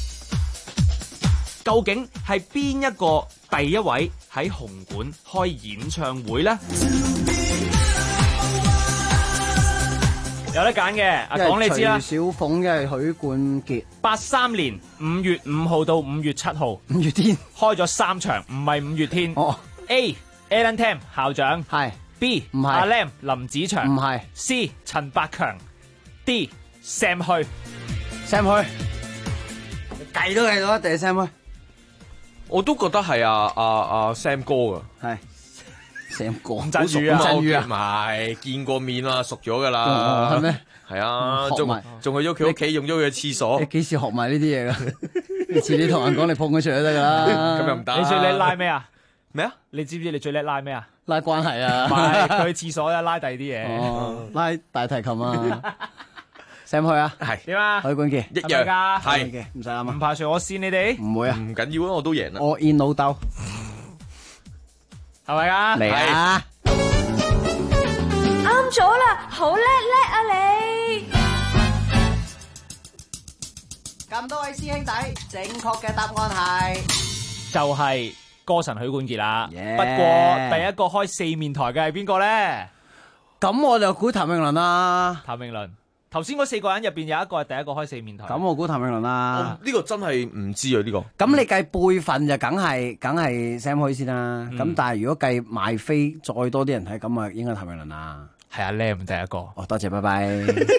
究竟係邊一個第一位喺紅館開演唱會咧？有得揀嘅，阿講你知啦。 徐小鳳嘅係許冠傑。 83年5月5號到5月7號， 五月天開咗3場，唔係5月天。A。Alan Tam 校長係 B 唔係阿 Lam 林子祥唔係 C 陳百強 D Sam 去計都計到一定係 Sam 去， 我都覺得係阿 Sam 哥噶， 係 Sam 哥吳鎮宇啊， 唔係見過面啦，熟咗噶啦， 係咩？ 係啊，仲去咗佢屋企用咗佢嘅廁所。 你幾時學埋呢啲嘢噶？你遲啲同人講你碰佢出嚟都得噶啦， 咁又唔得。 你最叻拉咩啊？ 咩啊？ 你知唔知你最叻拉咩啊？ 拉關係啊！ 唔係佢去廁所啊，拉第二啲嘢。 拉大提琴啊！Sam 去啊？ 係點啊？ 許冠傑一樣係嘅，唔使諗啊！ 唔排除我先你哋。 唔會啊！ 唔緊要啊，我都贏啦。 我 in 老豆係咪啊？ 嚟啊！ 啱咗啦，好叻啊你！ 咁多位師兄弟，正確嘅答案係就係歌神許冠傑啦。 Yeah 不過第一個開4面台嘅係邊個咧？ 咁我就估譚詠麟啦。 譚詠麟頭先嗰4個人入邊有一個係第一個開4面台。 咁我估譚詠麟啦。 呢個真係唔知啊呢個。 咁你計輩份就梗係 Sam 開先啦。咁但係如果計賣飛再多啲人睇，咁啊應該譚詠麟啦。 係阿 Lam 第一個。 哦，多謝，拜拜。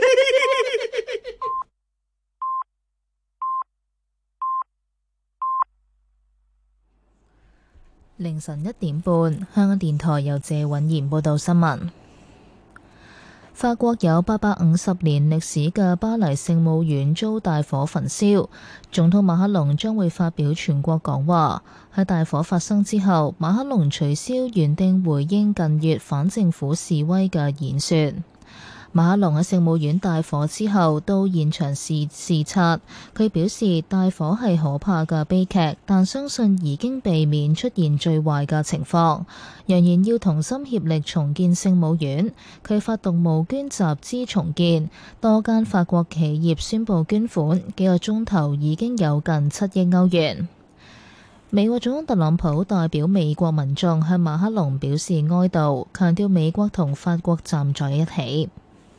凌晨1點半，香港電台由謝允賢報道新聞。法國有850年歷史嘅巴黎聖母院遭大火焚燒，總統馬克龍將會發表全國講話。喺大火發生之後，馬克龍取消原定回應近月反政府示威嘅演說。馬克龍喺聖母院大火之後到現場視察，佢表示大火係可怕嘅悲劇，但相信已經避免出現最壞嘅情況，揚言要同心協力重建聖母院。佢發動募捐集資重建，多間法國企業宣布捐款，幾個鐘頭已經有近7億歐元。美國總統特朗普代表美國民眾向馬克龍表示哀悼，強調美國同法國站在一起。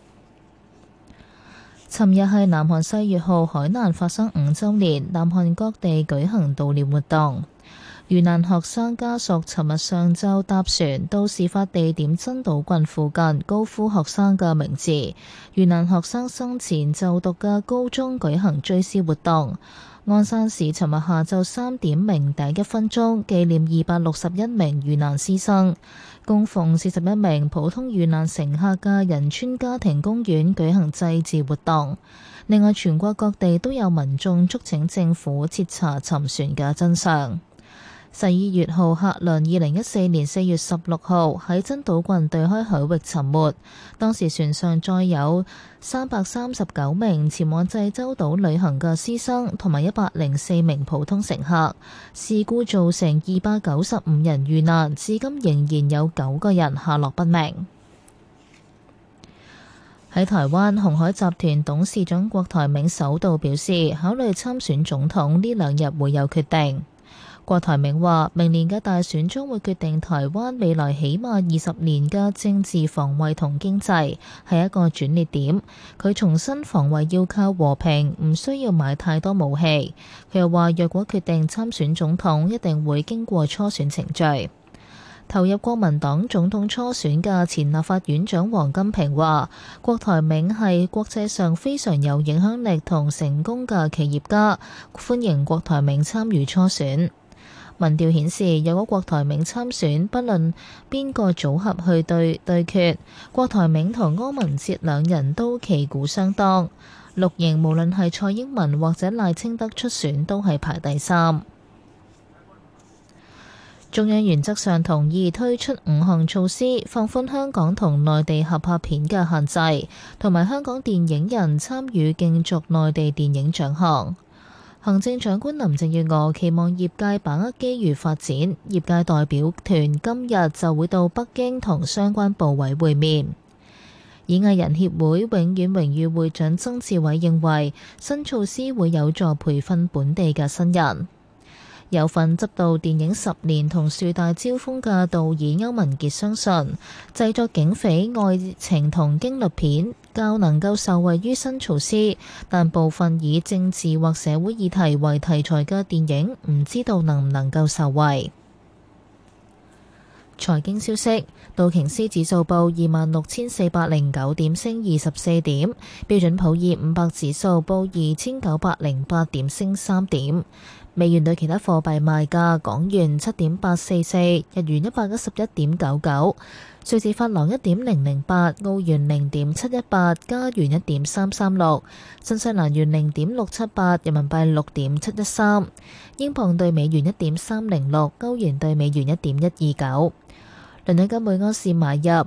尋日係南韓世越號海難發生5週年，南韓各地舉行悼念活動。遇難學生家屬尋日上晝搭船到事發地點真島郡附近，高呼學生嘅名字。遇難學生生前就讀嘅高中舉行追思活動。鞍山市尋日下晝3點鳴笛1分鐘，紀念261名遇難師生。供奉41名普通遇難乘客嘅仁川家庭公園舉行祭祀活動。另外，全國各地都有民眾促請政府徹查沉船嘅真相。世越號客輪2014年4月16號喺真島郡對開海域沉沒，當時船上載有339名前往濟州島旅行嘅師生同埋104名普通乘客。事故造成295人遇難，至今仍然有9個人下落不明。喺台灣，鴻海集團董事長郭台銘首度表示，考慮參選總統，呢2日會有決定。郭台銘話：明年嘅大選將會決定台灣未來起碼20年嘅政治防衛同經濟，係一個轉捩點。佢重申防衛要靠和平，唔需要買太多武器。佢又話：若果決定參選總統，一定會經過初選程序。 投入國民黨總統初選嘅前立法院長王金平話，郭台銘係國際上非常有影響力同成功嘅企業家，歡迎郭台銘參與初選。民調顯示，如果郭台銘參選，不論邊個組合去對決，郭台銘同柯文哲兩人都旗鼓相當。綠營無論係蔡英文或者賴清德出選，都係排第3。中央原則上同意推出5項措施，放寬香港同內地合拍片嘅限制，同埋香港電影人參與競逐內地電影獎項。行政長官林鄭月娥期望業界把握機遇發展，業界代表團今日就會到北京同相關部委會面。演藝人協會永遠榮譽會長曾志偉認為，新措施會有助培訓本地嘅新人。有份執導電影10年同樹大招風嘅導演歐文傑相信，製作警匪、愛情同驚慄片較能夠受惠於新措施，但部分以政治或社會議題為題材嘅電影，唔知道能唔能夠受惠。財經消息，道瓊斯指數報26,409點，升24點；標準普爾500指數報2,908點，升3點。美元對其他貨幣賣價：港元7.844，日元111.99，瑞士法郎1.008，澳元0.718，加元1.336，新西蘭元0.678，人民幣6.713，英鎊對美元1.306，歐元對美元1.129。倫敦金每盎司買入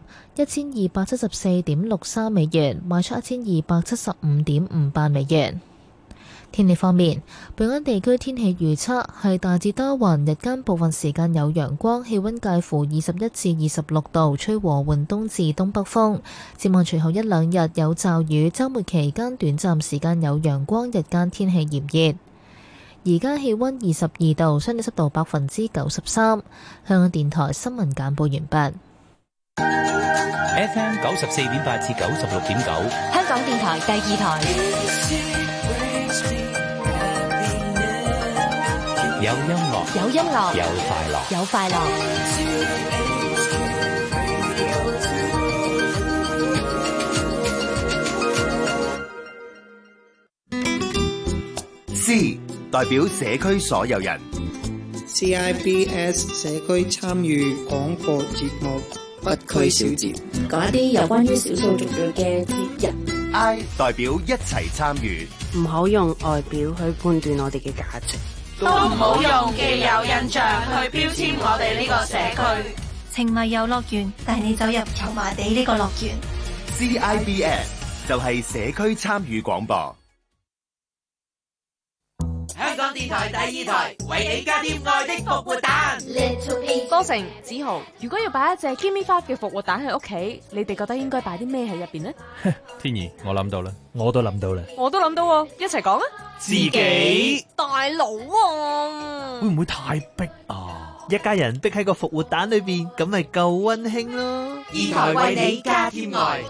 1274.63美元，賣出1275.58美元。天氣方面，本港地區天氣預測係大致多雲，日間部分時間有陽光，氣溫介乎21至26度，吹和緩東至東北風。展望隨後一兩日有驟雨，週末期間短暫時間有陽光，日間天氣炎熱。而家氣溫22度，相對濕度93%。香港電台新聞簡報完畢。 FM 94.8至96.9， 香港電台第2台。 有音樂， 有音樂， 有快樂， 有快樂。 C 代表社區所有人。 CIBS 社區參與廣播節目北區小節， 講一啲有關於少數族裔嘅節日。 I 代表一齊參與， 唔好用外表去判斷我哋嘅價值。 都唔好用既有印象去標籤我哋呢個社區。 情迷遊樂園，帶你走入油麻地呢個樂園。 CIBS 就係社區參與廣播。 香港電台第2台，為你加添愛的復活蛋。 多成、子豪，如果要擺一隻 Gimme 5嘅復活蛋喺屋企，你哋覺得應該擺啲咩喺入邊呢？ 天怡，我諗到啦，我都諗到啦， 我都諗到喎，一齊講啊！ 自己大佬啊， 會唔會太逼啊？一家人逼喺個復活蛋裏邊，咁咪夠溫馨咯。 2台為你加添愛。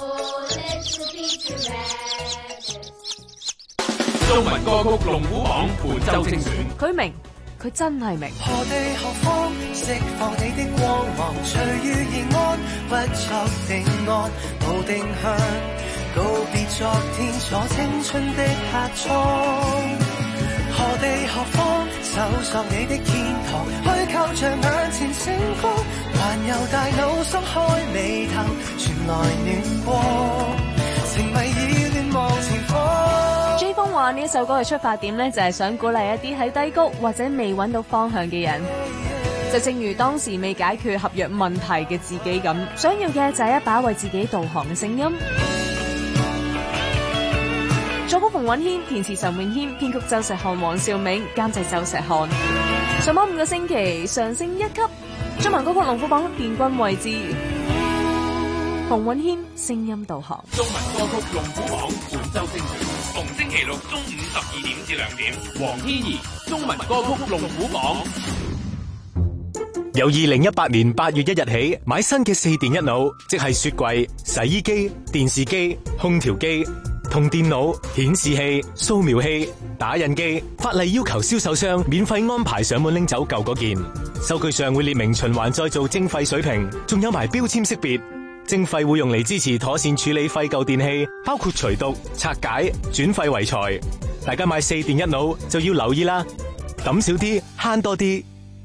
中文歌曲龍虎榜本周精選， 佢明，佢真係明。 何地何方釋放你的光芒，隨遇而安，不作定案，無定向，告別昨天坐青春的客艙。何地何方搜索你的天堂，虛構着眼前星光，環遊大腦鬆開眉頭，傳來暖光，情迷意亂望前方。 J 風話呢首歌嘅出發點呢，就係想鼓勵一啲喺低谷或者未揾到方向嘅人，就正如當時未解決合約問題嘅自己咁，想要嘅就係一把為自己導航嘅聲音。作曲馮允謙，填詞陳詠謙，編曲周石漢、黃兆銘，監製周石漢。上榜5個星期，上升1級，中文歌曲龍虎榜殿軍位置。馮允謙聲音導航。 中文歌曲龍虎榜本周精選，逢星期六中午12點至2點。黃天怡中文歌曲龍虎榜。 由2018年8月1日起，買新嘅4電一腦，即係雪櫃、洗衣機、電視機、空調機。 同電腦、顯示器、掃描器、打印機，法例要求銷售商免費安排上門拎走舊嗰件。收據上會列明循環再造徵費水平，仲有埋標籤識別。徵費會用嚟支持妥善處理廢舊電器，包括除毒、拆解、轉廢為財。大家買4電一腦就要留意啦，抌少啲，慳多啲。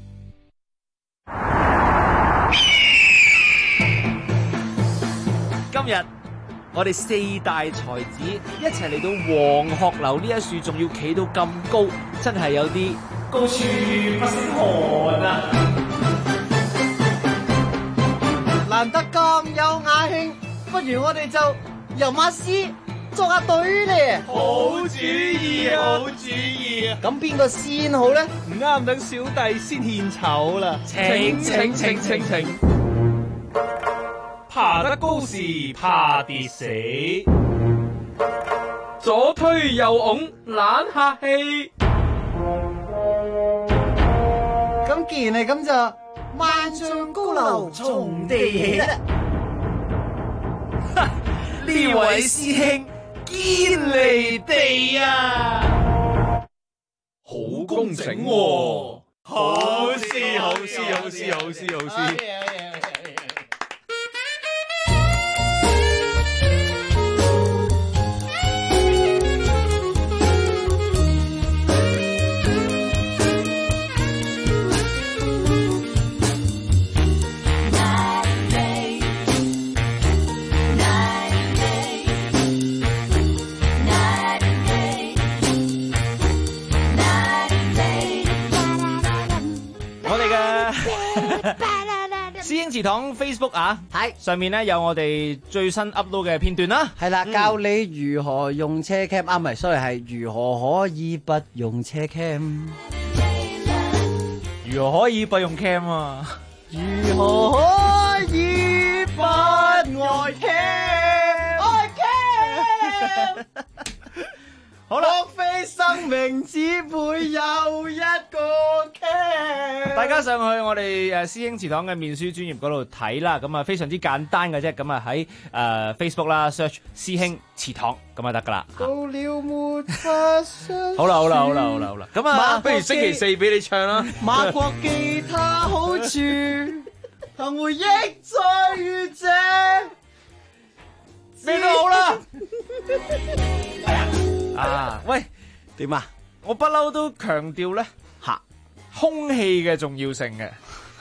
今日我哋4大才子一齊嚟到黃鶴樓呢一樹，仲要企到咁高，真係有啲高處不勝寒啊！ 難得咁有雅興，不如我哋就吟下詩，作下對咧。 好主意，好主意。 咁邊個先好咧？ 唔啱，等小弟先獻醜啦。 請。 爬得高時怕跌死，左推右擁懶客氣。 咁既然係咁就萬丈高樓從地起啦。 呢位師兄堅離地啊，好工整喎，好詩。 師兄祠堂 Facebook 啊，係上面咧有我哋最新 upload 嘅片段啦， 係啦，教你如何用車 cam 啊，唔係，sorry，係如何可以不用車 cam， 如何可以不用 cam 啊？ 如何可以不愛 cam？ 愛 cam？ 好啦， 莫非生命只會有一個 cam？ 大家上去我哋師兄祠堂嘅面書專頁嗰度睇啦，咁啊非常之簡單嘅啫，咁啊喺Facebook 啦 search 師兄祠堂咁啊得噶啦。 到了沒法相。 好啦，咁啊不如星期4俾你唱啦。 馬國記他好處，憑回憶再遇這。 咩都好啦。啊，喂， 點啊？ 我不嬲都強調咧，空氣嘅重要性嘅。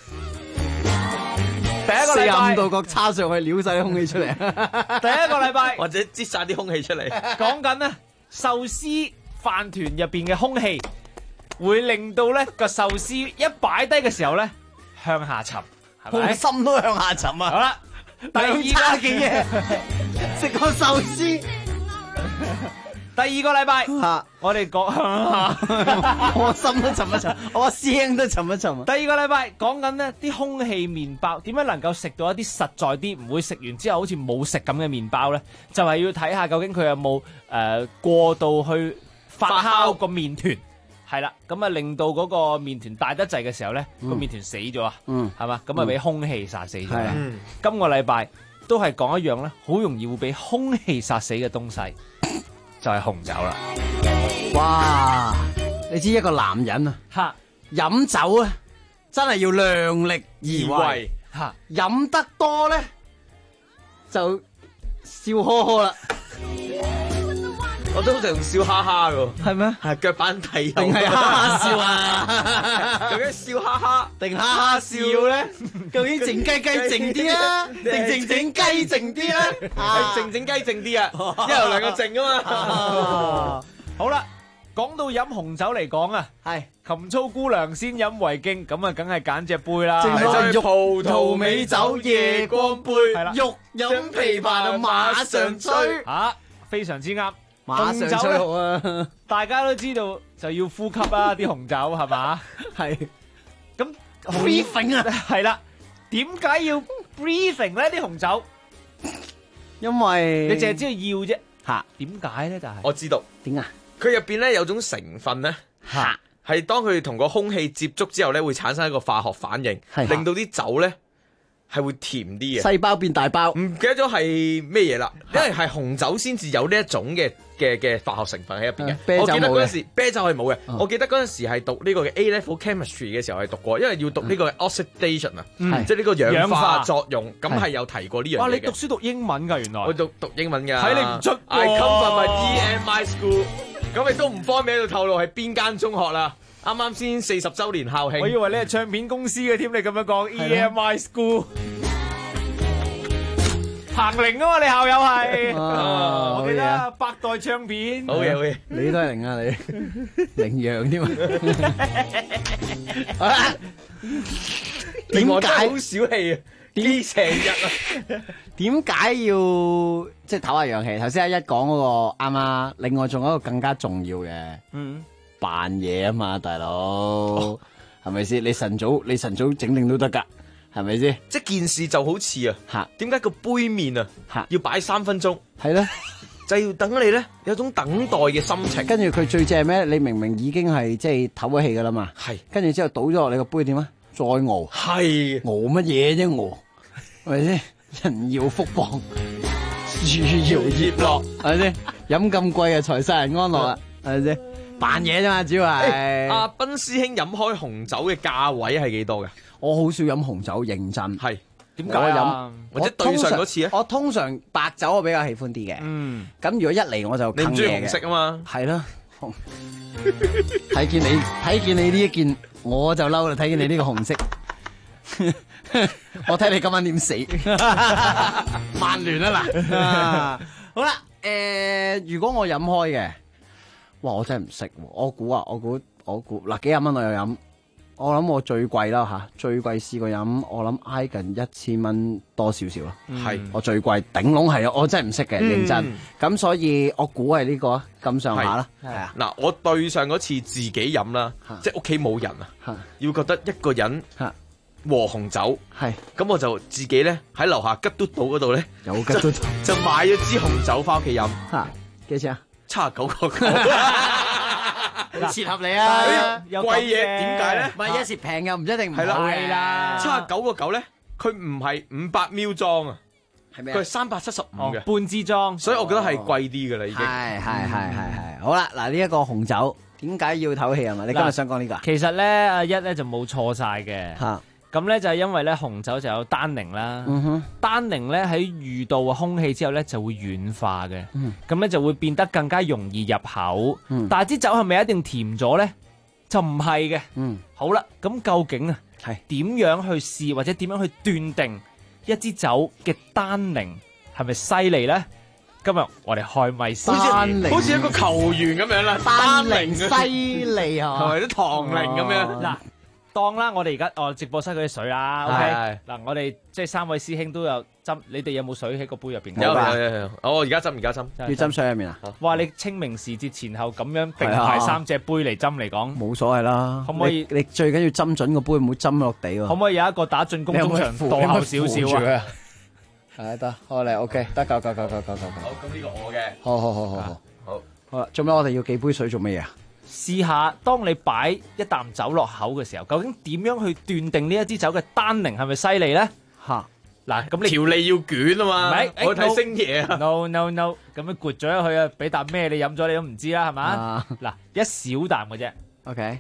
第一個禮拜 45度角插上去，撩晒啲空氣出嚟。 第一個禮拜或者擠晒啲空氣出嚟。 講緊咧壽司飯團入邊嘅空氣，會令到咧個壽司一擺低嘅時候咧向下沉，係咪？ 心都向下沉啊！ 好啦，第二差嘅嘢，食個壽司。 第二個禮拜，我哋講， 我心都沉一沉，我聲都沉一沉。 第二個禮拜講緊呢啲空氣麵包點樣能夠食到一啲實在啲，唔會食完之後好似冇食咁嘅麵包呢？就係要睇下究竟佢有冇過度去發酵個麵團，係啦，咁啊令到嗰個麵團大得滯嘅時候呢，個麵團死咗啊，係嘛，咁啊俾空氣殺死咗啦。今個禮拜都係講一樣咧，好容易會俾空氣殺死嘅東西。就係紅酒啦！ 哇，你知一個男人啊，飲酒啊，真係要量力而為。飲得多咧就笑呵呵啦。 我都好常笑哈哈噶， 係咩？ 係腳板底定係哈哈笑啊？ 究竟笑哈哈定哈哈笑咧？究竟靜雞雞靜啲啊？定靜靜雞靜啲咧？ 係靜靜雞靜啲啊！一有兩個靜啊嘛。 好啦，講到飲紅酒嚟講啊，係琴操姑娘先飲為敬，咁啊，梗係揀隻杯啦。 正所謂葡萄美酒夜光杯， 係啦， 欲飲琵琶就馬上吹。 非常之啱。 馬上吹好啊！ 大家都知道就要呼吸啦，啲紅酒係嘛？ 係。 咁 breathing 啊， 係啦。點解要 breathing 咧？啲紅酒， 因為你淨係知道要啫。嚇，點解咧？就係我知道點啊？ 佢入邊咧有種成分咧，係當佢同個空氣接觸之後咧，會產生一個化學反應，令到啲酒咧係會甜啲嘅， 細胞變大包， 唔記得咗係咩嘢啦，因為係紅酒先至有呢一種嘅化學成分喺入邊嘅。我記得嗰陣時啤酒係冇嘅，我記得嗰陣時係讀呢個嘅 A level chemistry 嘅時候係讀過，因為要讀呢個 oxidation 啊，即係呢個氧化作用，咁係有提過呢樣嘢嘅。 哇！你讀書讀英文㗎原來？ 我讀英文㗎。 睇你唔出喎。 I come from a EMI school， 咁你都唔方便喺度透露係邊間中學啦。啱啱先40週年校慶， 我以為你係唱片公司嘅添，你咁樣講 EMI School， 彭羚啊嘛，你校友係，我記得百代唱片， 好嘢好嘢， 你都係羚啊你，羚羊添啊，好啦，點解好小氣啊？記成日啊？ 點解要即係唞下氧氣？頭先阿一講嗰個啱啊，另外仲有一個更加重要嘅，扮嘢啊嘛，大佬，係咪先？你晨早整定都得噶，係咪先？ 即係件事就好似啊，點解個杯麵啊要擺3分鐘？ 係咧， 就要等你咧有種等待嘅心情。 跟住佢最正咩？你明明已經係即係唞咗氣噶啦嘛， 係。跟住之後倒咗落你個杯點啊？再熬， 係熬乜嘢啫？熬係咪先？人要福磅，樹搖葉落，係咪先？飲咁貴啊，財世人安樂啊，係咪先？扮嘢啫嘛，主要係。 阿斌師兄飲開紅酒嘅價位係幾多嘅？ 我好少飲紅酒，認真。 係點解啊？ 或者對上嗰次啊？ 我通常白酒我比較喜歡啲嘅。咁如果一嚟我就你唔中意紅色啊嘛？ 係咯。睇見你呢一件我就嬲啦！睇見你呢個紅色，我睇你今晚點死？曼聯啊嗱。好啦，如果我飲開嘅。哇！我真係唔識喎，我估嗱幾廿蚊我又飲，我諗我最貴啦嚇，最貴試過飲，我諗挨近1000蚊多少少咯。 係我最貴頂籠係啊，我真係唔識嘅，認真。咁所以我估係呢個啊，咁上下啦。係啊。 嗱，我對上嗰次自己飲啦，即係屋企冇人啊，要覺得一個人和紅酒， 係咁我就自己咧喺樓下吉嘟島嗰度咧， 有吉嘟就買咗支紅酒翻屋企飲。 嚇幾錢啊 ？79.9， 切合你啊！ 貴嘢點解咧？ 唔係一時平又唔一定唔係啦。 79.9咧，佢唔係500ml裝啊， 係咩？ 佢係375嘅半支裝， 所以我覺得係貴啲嘅啦，已經。 係。好啦，嗱呢一個紅酒點解要唞氣啊嘛？你今日想講呢個？ 其實咧，阿一咧就冇錯晒嘅。 嚇。 咁咧就係因為咧紅酒就有單寧啦，單寧咧喺遇到空氣之後咧就會軟化嘅，咁咧就會變得更加容易入口。但係啲酒係咪一定甜咗咧？就唔係嘅。好啦，咁究竟啊係點樣去試或者點樣去斷定一支酒嘅單寧係咪犀利咧？今日我哋開咪先， 好似一個球員咁樣啦， 單寧犀利啊， 係咪啲唐寧咁樣嗱？當啦，我哋而家直播室嗰啲水啦 ，OK， 嗱，我哋即係3位師兄都有斟，你哋有冇水喺個杯入邊？ 有，我而家斟， 要斟水入面啊！ 哇，你清明時節前後咁樣並排3隻杯嚟斟嚟講， 冇所謂啦。 可唔可以？ 你最緊要斟準個杯，唔好斟落地喎。 可唔可以有一個打進攻中場墮後少少啊？ 係得，好嚟 OK，得夠。好，咁呢個我嘅。 好啦，做咩我哋要幾杯水做乜嘢啊？ 試下，當你擺一啖酒落口嘅時候，究竟點樣去斷定呢一支酒嘅單寧係咪犀利咧？ 嚇！ 嗱，咁你條脷要捲啊嘛，我睇星爺啊。 No， 咁樣攰咗佢啊，俾啖咩你飲咗你都唔知啦，係嘛？嗱，一小啖嘅啫。 OK。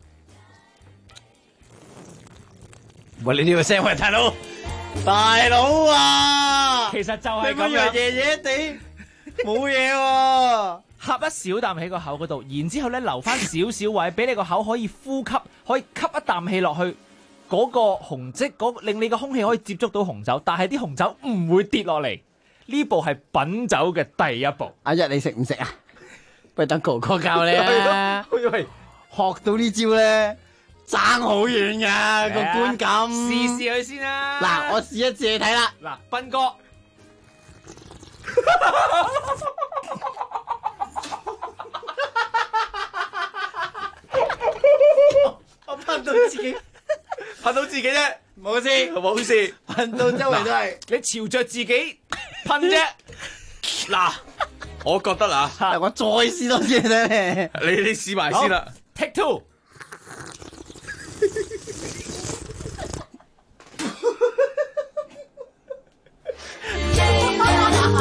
喂，你呢個聲喂，大佬啊！ 其實就係咁樣，夜夜地冇嘢喎。 呷一小啖喺個口嗰度，然之後咧留翻少少位，俾你個口可以呼吸，可以吸一啖氣落去，嗰個紅漬，令你個空氣可以接觸到紅酒，但係啲紅酒唔會跌落嚟。呢步係品酒嘅第一步。 阿一，你食唔食啊？不如等哥哥教你啊！學到呢招咧，爭好遠噶個觀感。 試試佢先啦。 嗱，我試一試你睇啦。 嗱，斌哥。 我噴到自己啫，冇事，噴到周圍都係。 你朝着自己噴啫。 嗱，我覺得啊， 我再試多次咧。 你試埋先啦。 Take 2。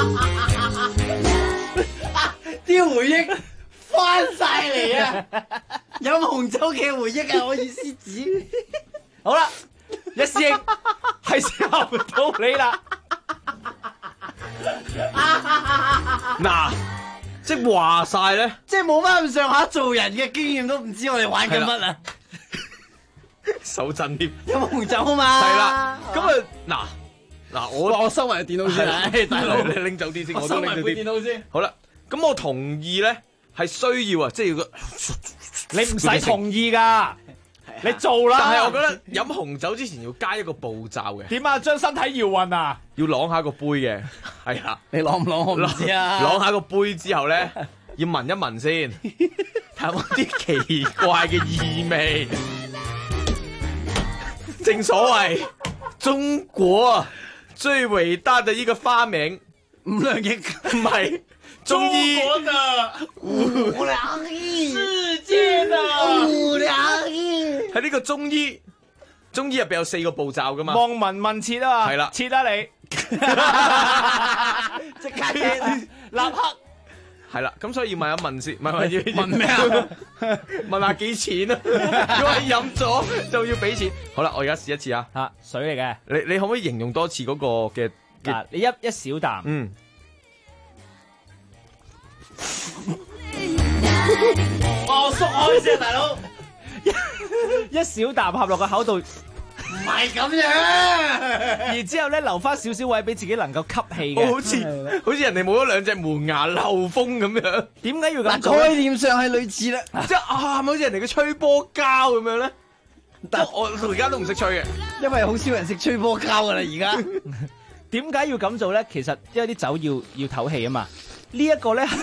啲回憶翻晒嚟啊！飲紅酒嘅回憶啊，我意思指。 好啦，一師兄係時候到你啦。 嗱，即係話晒咧， 即係冇翻咁上下做人嘅經驗都唔知我哋玩緊乜啊！ 手震添， 飲紅酒嘛。 係啦，咁啊嗱， 我收埋電腦先啊！ 大佬你拎走啲先，我都拎咗啲電腦先。 好啦，咁我同意咧，係需要啊，即係要你唔使同意噶，你做啦。 但係我覺得飲紅酒之前要加一個步驟嘅。 點啊？將身體搖暈啊？ 要啷下個杯嘅，係啦。 你啷唔啷我唔知啊。 啷下個杯之後咧，要聞一聞先，睇下有冇啲奇怪嘅異味。正所謂中國最偉大的一個發明， 五糧液唔係中醫。 中國的五糧液，世界的五糧液。 喺呢個中醫入邊有4個步驟噶嘛？ 望聞問切啊！ 係啦， 切啊你！ 即刻切，立刻。 係啦，咁所以要問一問先，要問咩啊？ 問下幾錢啊？如果係飲咗就要俾錢。好啦，我而家試一次啊！ 嚇，水嚟嘅。 你可唔可以形容多次嗰個嘅？ 嗱，你一小啖。 嗯。 我縮開先啊，大佬！ 一小啖合落個口度。 唔係咁樣， 然之後咧留翻少少位俾自己能夠吸氣嘅， 好似人哋冇咗2隻門牙漏風咁樣。 點解要咁做？ 概念上係類似啦， 即係係咪好似人哋嘅吹波膠咁樣咧？但我到而家都唔識吹嘅， 因為好少人識吹波膠噶啦而家。 點解要咁做咧？其實因為啲酒要唞氣啊嘛。呢一個咧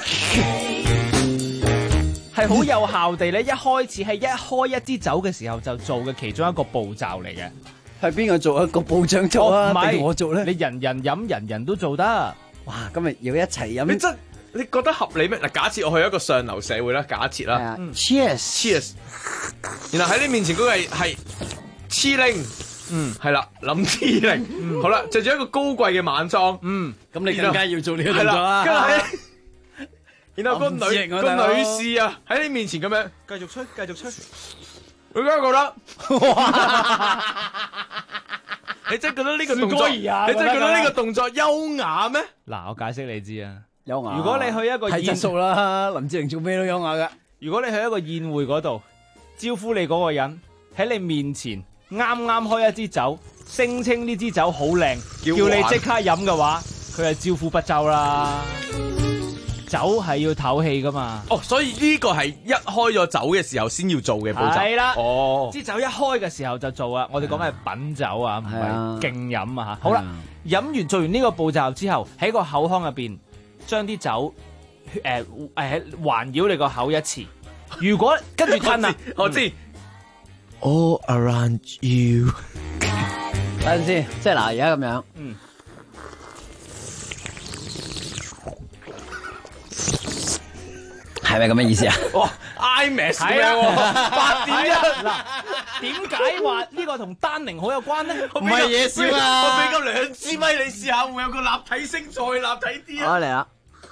係好有效地咧，一開始係一開一支酒嘅時候就做嘅其中一個步驟嚟嘅。 係邊個做啊？個部長做啊？ 唔係我做咧？ 你人人飲，人人都做得。 哇！今日要一齊飲。 你覺得合理咩？嗱，假設我去一個上流社會啦，假設啦。 Cheers， 然後喺你面前嗰個係黐令，係啦，林志玲，好啦，着住一個高貴嘅晚裝， 咁你更加要做呢個動作啦。 然後個女士啊喺你面前咁樣繼續吹，繼續吹，佢梗係覺得，哇！你真係覺得呢個動作，你真係覺得呢個動作優雅咩？ 嗱，我解釋你知啊， 優雅。 如果你去一個係質素啦，林志玲做咩都優雅噶。 如果你去一個宴會嗰度招呼你嗰個人喺你面前啱啱開一支酒，聲稱呢支酒好靚，叫你即刻飲嘅話，佢係招呼不周啦。酒係要唞氣噶嘛？ 哦，所以呢個係一開咗酒嘅時候先要做嘅步驟。 係啦， 哦， 支酒一開嘅時候就做啊！我哋講嘅係品酒啊，唔係勁飲啊嚇。好啦，飲完做完呢個步驟之後，喺個口腔入邊將啲酒環繞你個口一次。如果跟住吞啊， 我知。 All around you。 等陣先，即係嗱，而家咁樣。係咪咁嘅意思啊？ 哇 ，IMAX 咁樣喎，8.1 嗱，點解話呢個同丹寧好有關咧？ 唔係嘢少啊！ 我俾夠2支咪你試下，會有個立體聲再立體啲啊！ 好嚟啦！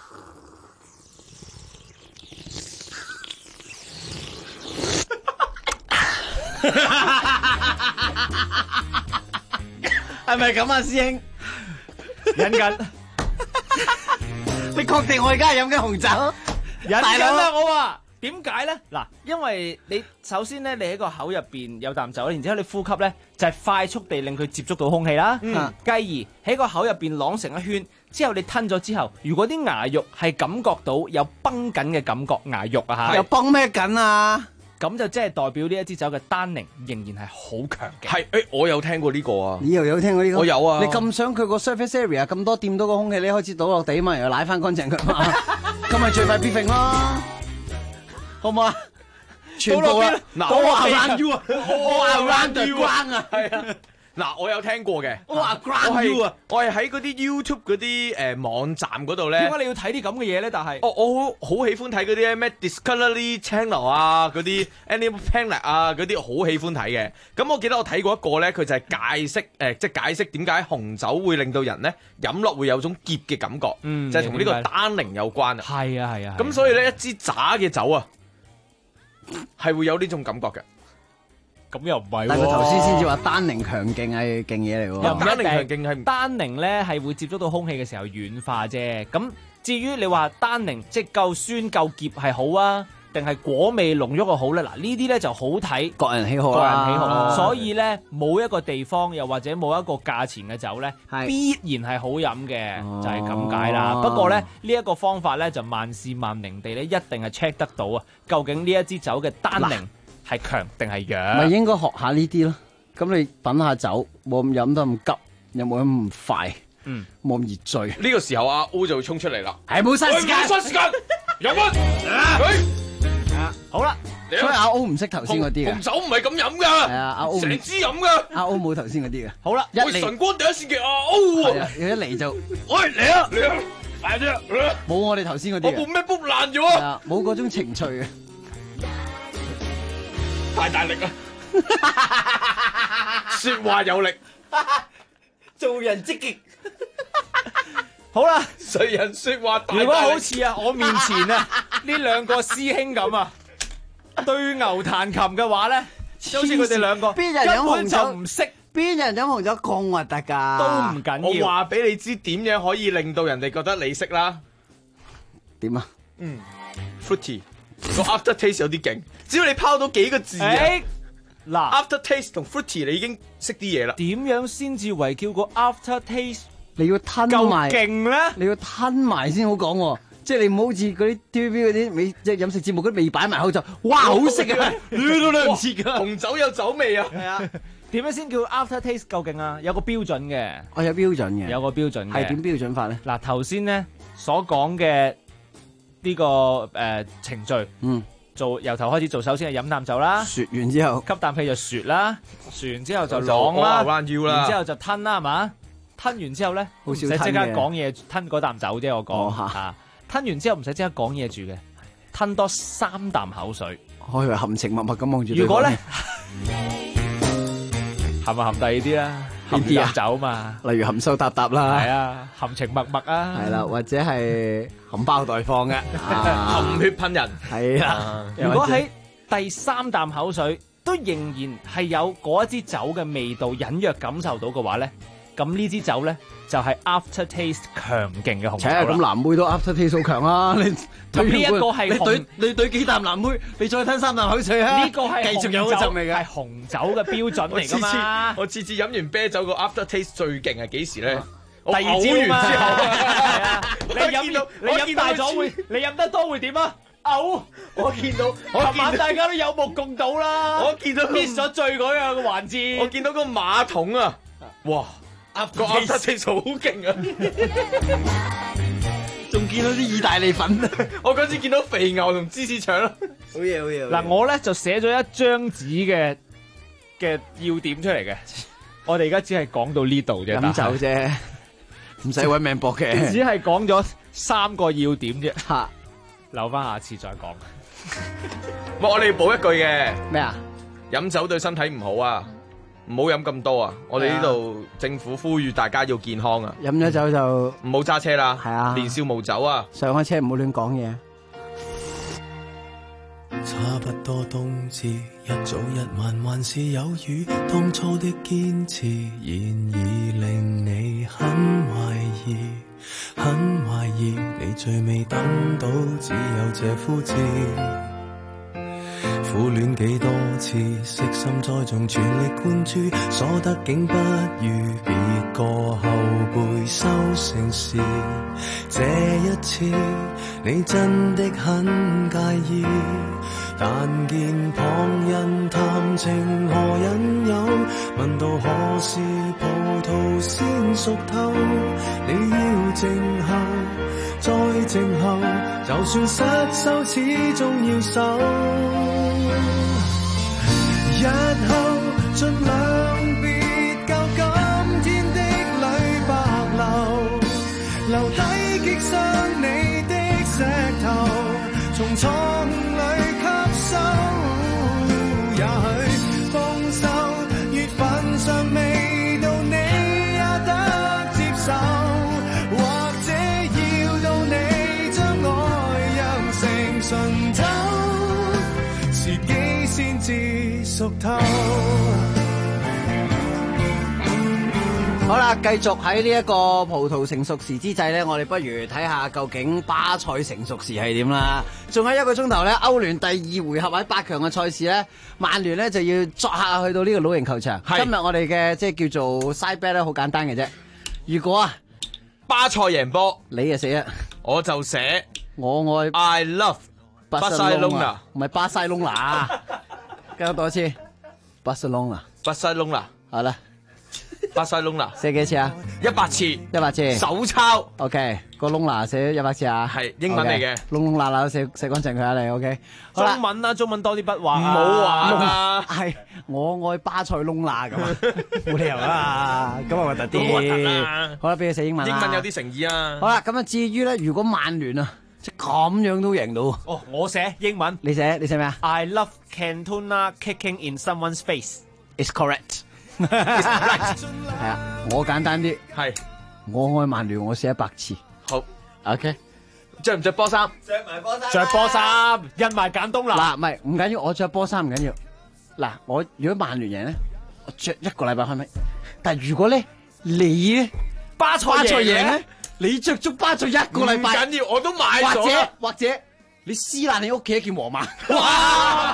係咪咁啊，師兄？ 忍緊。 你確定我而家係飲緊紅酒？ 忍緊啦，我話點解咧？嗱，因為你首先咧，你喺個口入邊有啖酒，然之後你呼吸咧，就係快速地令佢接觸到空氣啦。繼而喺個口入邊啷成一圈之後，你吞咗之後，如果啲牙肉係感覺到有繃緊嘅感覺，牙肉啊嚇， 有繃咩緊啊？ 咁就即係代表呢一支酒嘅單寧仍然係好強嘅。 係，我有聽過呢個啊。 你又有聽過呢個？ 我有啊。 你咁想佢個 surface area 咁多掂到個空氣，你開始倒落地嘛，又舐翻乾淨佢嘛，咁咪最快必揈咯，好唔好啊？全部啦， 嗱， 我 around you 啊，我 around the ground 啊， 係啊。 嗱，我有聽過嘅。 哇 Grant you 啊！ 我係喺嗰啲 YouTube 嗰啲網站嗰度咧。 點解你要睇啲咁嘅嘢咧？但係我好喜歡睇嗰啲咩 Discovery Channel 啊，嗰啲 Animal Planet 啊，嗰啲好喜歡睇嘅。咁我記得我睇過一個咧，佢就係解釋點解紅酒會令到人咧飲落會有種澀嘅感覺，就係同呢個單寧有關啊。 係啊係啊。 咁所以咧一支渣嘅酒啊，係會有呢種感覺嘅。 咁又唔係喎， 但係佢頭先至話單寧強勁係勁嘢嚟喎。 又唔單寧強勁係單寧咧係會接觸到空氣嘅時候軟化啫。咁至於你話單寧即係夠酸夠澀係好啊，定係果味濃郁嘅好咧？嗱呢啲咧就好睇個人喜好個人喜好。所以咧冇一個地方又或者冇一個價錢嘅酒咧，必然係好飲嘅，就係咁解啦。不過咧呢一個方法咧就萬事萬靈地咧一定係 check 得到啊，究竟呢一支酒嘅單寧係強定係弱？ 咪應該學下呢啲咯。咁你品下酒，冇咁飲得咁急，又冇咁快，冇咁熱醉。 呢個時候阿 O 就會衝出嚟啦。 係冇嘥時間， 冇嘥時間，飲啊！ 好啦，所以阿 O 唔識頭先嗰啲嘅。 紅酒唔係咁飲㗎。 係啊，阿 O 成支飲㗎。 阿 O 冇頭先嗰啲嘅。 好啦， 一嚟晨光第一線嘅阿 O 啊，一嚟就， 喂嚟啊嚟啊，快啲啊！ 冇我哋頭先嗰啲。 我部 MacBook 爛咗啊！ 冇嗰種情趣嘅。 太大力啊！說話有力， 做人積極。好啦， 誰人說話大？ 如果好似我面前啊呢兩個師兄咁啊，對牛彈琴嘅話咧，好似佢哋兩個邊人飲紅酒就唔識， 邊人飲紅酒咁核突㗎？ 都唔緊要。 我話俾你知點樣可以令到人哋覺得你識啦。 點啊 ？Fruity 個 after taste 有啲勁，只要你拋到幾個字嗱 after taste 同 fruity 你已經識啲嘢啦。 點樣先至為叫個 after taste？ 你要吞埋， 勁咧！ 你要吞埋先好講喎，即係你唔好似嗰啲 TVB 嗰啲即係飲食節目嗰啲未擺埋口就，哇好食啊，攣都攣唔切㗎。 紅酒有酒味啊！ 係啊，點樣先叫 after taste 夠勁啊？有個標準嘅， 我有標準嘅， 有個標準嘅， 係點標準法咧？ 嗱頭先咧所講嘅呢個程序，由頭開始做，首先係飲啖酒啦， 啜完之後吸啖氣就啜啦，啜完之後就啷啦，然之後就吞啦，係嘛？吞完之後咧，唔使即刻講嘢，吞嗰啖酒啫。我講嚇，吞完之後唔使即刻講嘢住嘅，吞多3啖口水。 我以為含情脈脈咁望住。 如果咧，含第二啲啦，含啖酒嘛， 例如含羞答答啦， 係啊，含情脈脈啊， 係啦，或者係含苞待放嘅， 含血噴人， 係啦。 如果喺第3啖口水都仍然係有嗰一支酒嘅味道隱約感受到嘅話咧，咁呢支酒咧就係 after taste 強勁嘅紅酒啦。 咁藍妹都 after taste 好強啊！你咁呢一個係你對幾啖藍妹，你再吞3啖口水啊！ 呢個係繼續有嗰陣味嘅， 係紅酒嘅標準嚟㗎嘛。 我次次飲完啤酒個 after taste 最勁係幾時咧？ 第二朝嘛。係啊，你飲大咗會，你飲得多會點啊？嘔！ 我見到， 琴晚大家都有目共睹啦。 我見到 miss 咗醉嗰樣嘅環節。 我見到個馬桶啊！哇！個 after taste 好勁啊！ 仲見到啲意大利粉， 我嗰次見到肥牛同芝士腸啦， 好嘢好嘢。 嗱，我咧就寫咗一張紙嘅要點出嚟嘅，我哋而家只係講到呢度啫， 飲酒啫，唔使搵命搏嘅， 只係講咗3個要點啫，留翻下次再講。 我哋要補一句嘅咩啊？ 飲酒對身體唔好啊！唔好飲咁多啊！我哋呢度政府呼籲大家要健康啊！ 飲咗酒就唔好揸車啦， 係啊， 年少無酒啊！ 上開車唔好亂講嘢。 差不多冬至，一早一晚還是有雨。當初的堅持，現已令你很懷疑，很懷疑。你最未等到，只有這呼召。苦戀幾多次，悉心栽種，全力灌注，所得竟不如別個後輩收成時。這一次，你真的很介意，但見旁人談情何引誘，問到何時葡萄先熟透，你要靜候，再靜候，就算失手，始終要守。日後盡量別舊熟透。 好啦，繼續喺呢一個葡萄成熟時之際咧，我哋不如睇下究竟巴塞成熟時係點啦。仲有1個鐘頭咧，歐聯第2回合喺8強嘅賽事咧，曼聯咧就要作客去到呢個老營球場。今日我哋嘅即係叫做 side bet 咧，好簡單嘅啫。如果啊巴塞贏波， 你就寫啊， 我就寫我愛 I love 巴塞隆拿， 唔係巴塞隆拿，繼續多一次，巴塞隆拿， 巴塞隆拿， 好啦。 巴塞隆拿寫幾次啊 ？100次 ，100次。 手抄。 OK，個窿拿寫100次啊。 係英文嚟嘅。 窿窿罅寫乾淨佢啊你。OK。 中文啦，中文多啲筆畫。 唔好玩啊！ 係我愛巴塞窿罅咁啊，冇理由啊，咁啊核突啲。好啦，俾佢寫英文啦。 英文有啲誠意啊。 好啦，咁啊至於咧，如果曼聯啊，即係咁樣都贏到。 哦，我寫英文。 你寫咩啊 ？I love Cantona kicking in someone's face. It's correct. 係啊，我簡單啲， 係我愛曼聯，我寫100次。 好 ，OK， 着唔着波衫？ 着埋波衫，着波衫，印埋簡東拿。 嗱，唔係唔緊要，我着波衫唔緊要。嗱，我如果曼聯贏咧，我着1個禮拜開咪。但係如果咧你咧巴塞贏咧， 你着足巴塞1個禮拜， 唔緊要，我都買咗。 或者你撕爛你屋企一件皇馬。 哇！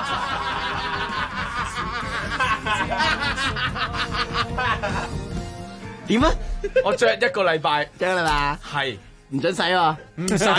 點啊？ 我着1個禮拜， 一個禮拜係唔准洗喎， 唔使，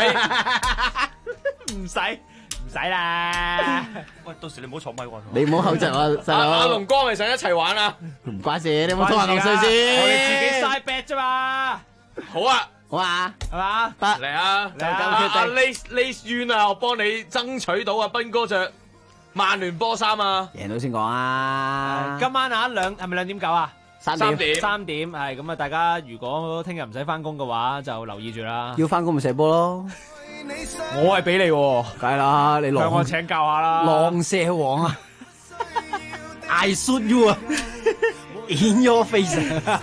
唔使啦。喂，到時你唔好坐咪喎。 你唔好口窒啊，細佬。 阿龍哥咪想一齊玩啊？ 唔關事，你唔好拖下落水先。 我哋自己嘥 bet 啫嘛。 好啊， 好啊， 係嘛？ 得嚟啊！ 就咁決定。 阿 Lace Yuen 啊，我幫你爭取到啊，斌哥着曼聯波衫啊！ 贏到先講啊！ 今晚啊係咪2點9啊 ？3點 3點係咁啊！大家如果聽日唔使翻工嘅話，就留意住啦。 要翻工咪射波咯！ 我係俾你， 梗係啦，你向我請教下啦。 浪射王啊 ！I shoot you 啊 ！In your face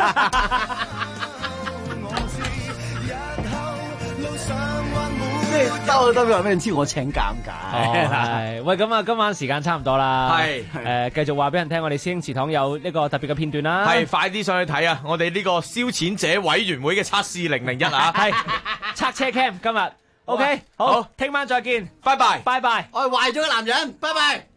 兜都俾人知我請尷尬。 係喂，咁啊，今晚時間差唔多啦。 係繼續話俾人聽，我哋師兄祠堂有呢個特別嘅片段啦。 係快啲上去睇啊！我哋呢個燒錢者委員會嘅測試001啊， 係測車 cam 今日。OK，好，聽晚再見， 拜拜， 拜拜。 我係壞咗嘅男人，拜拜。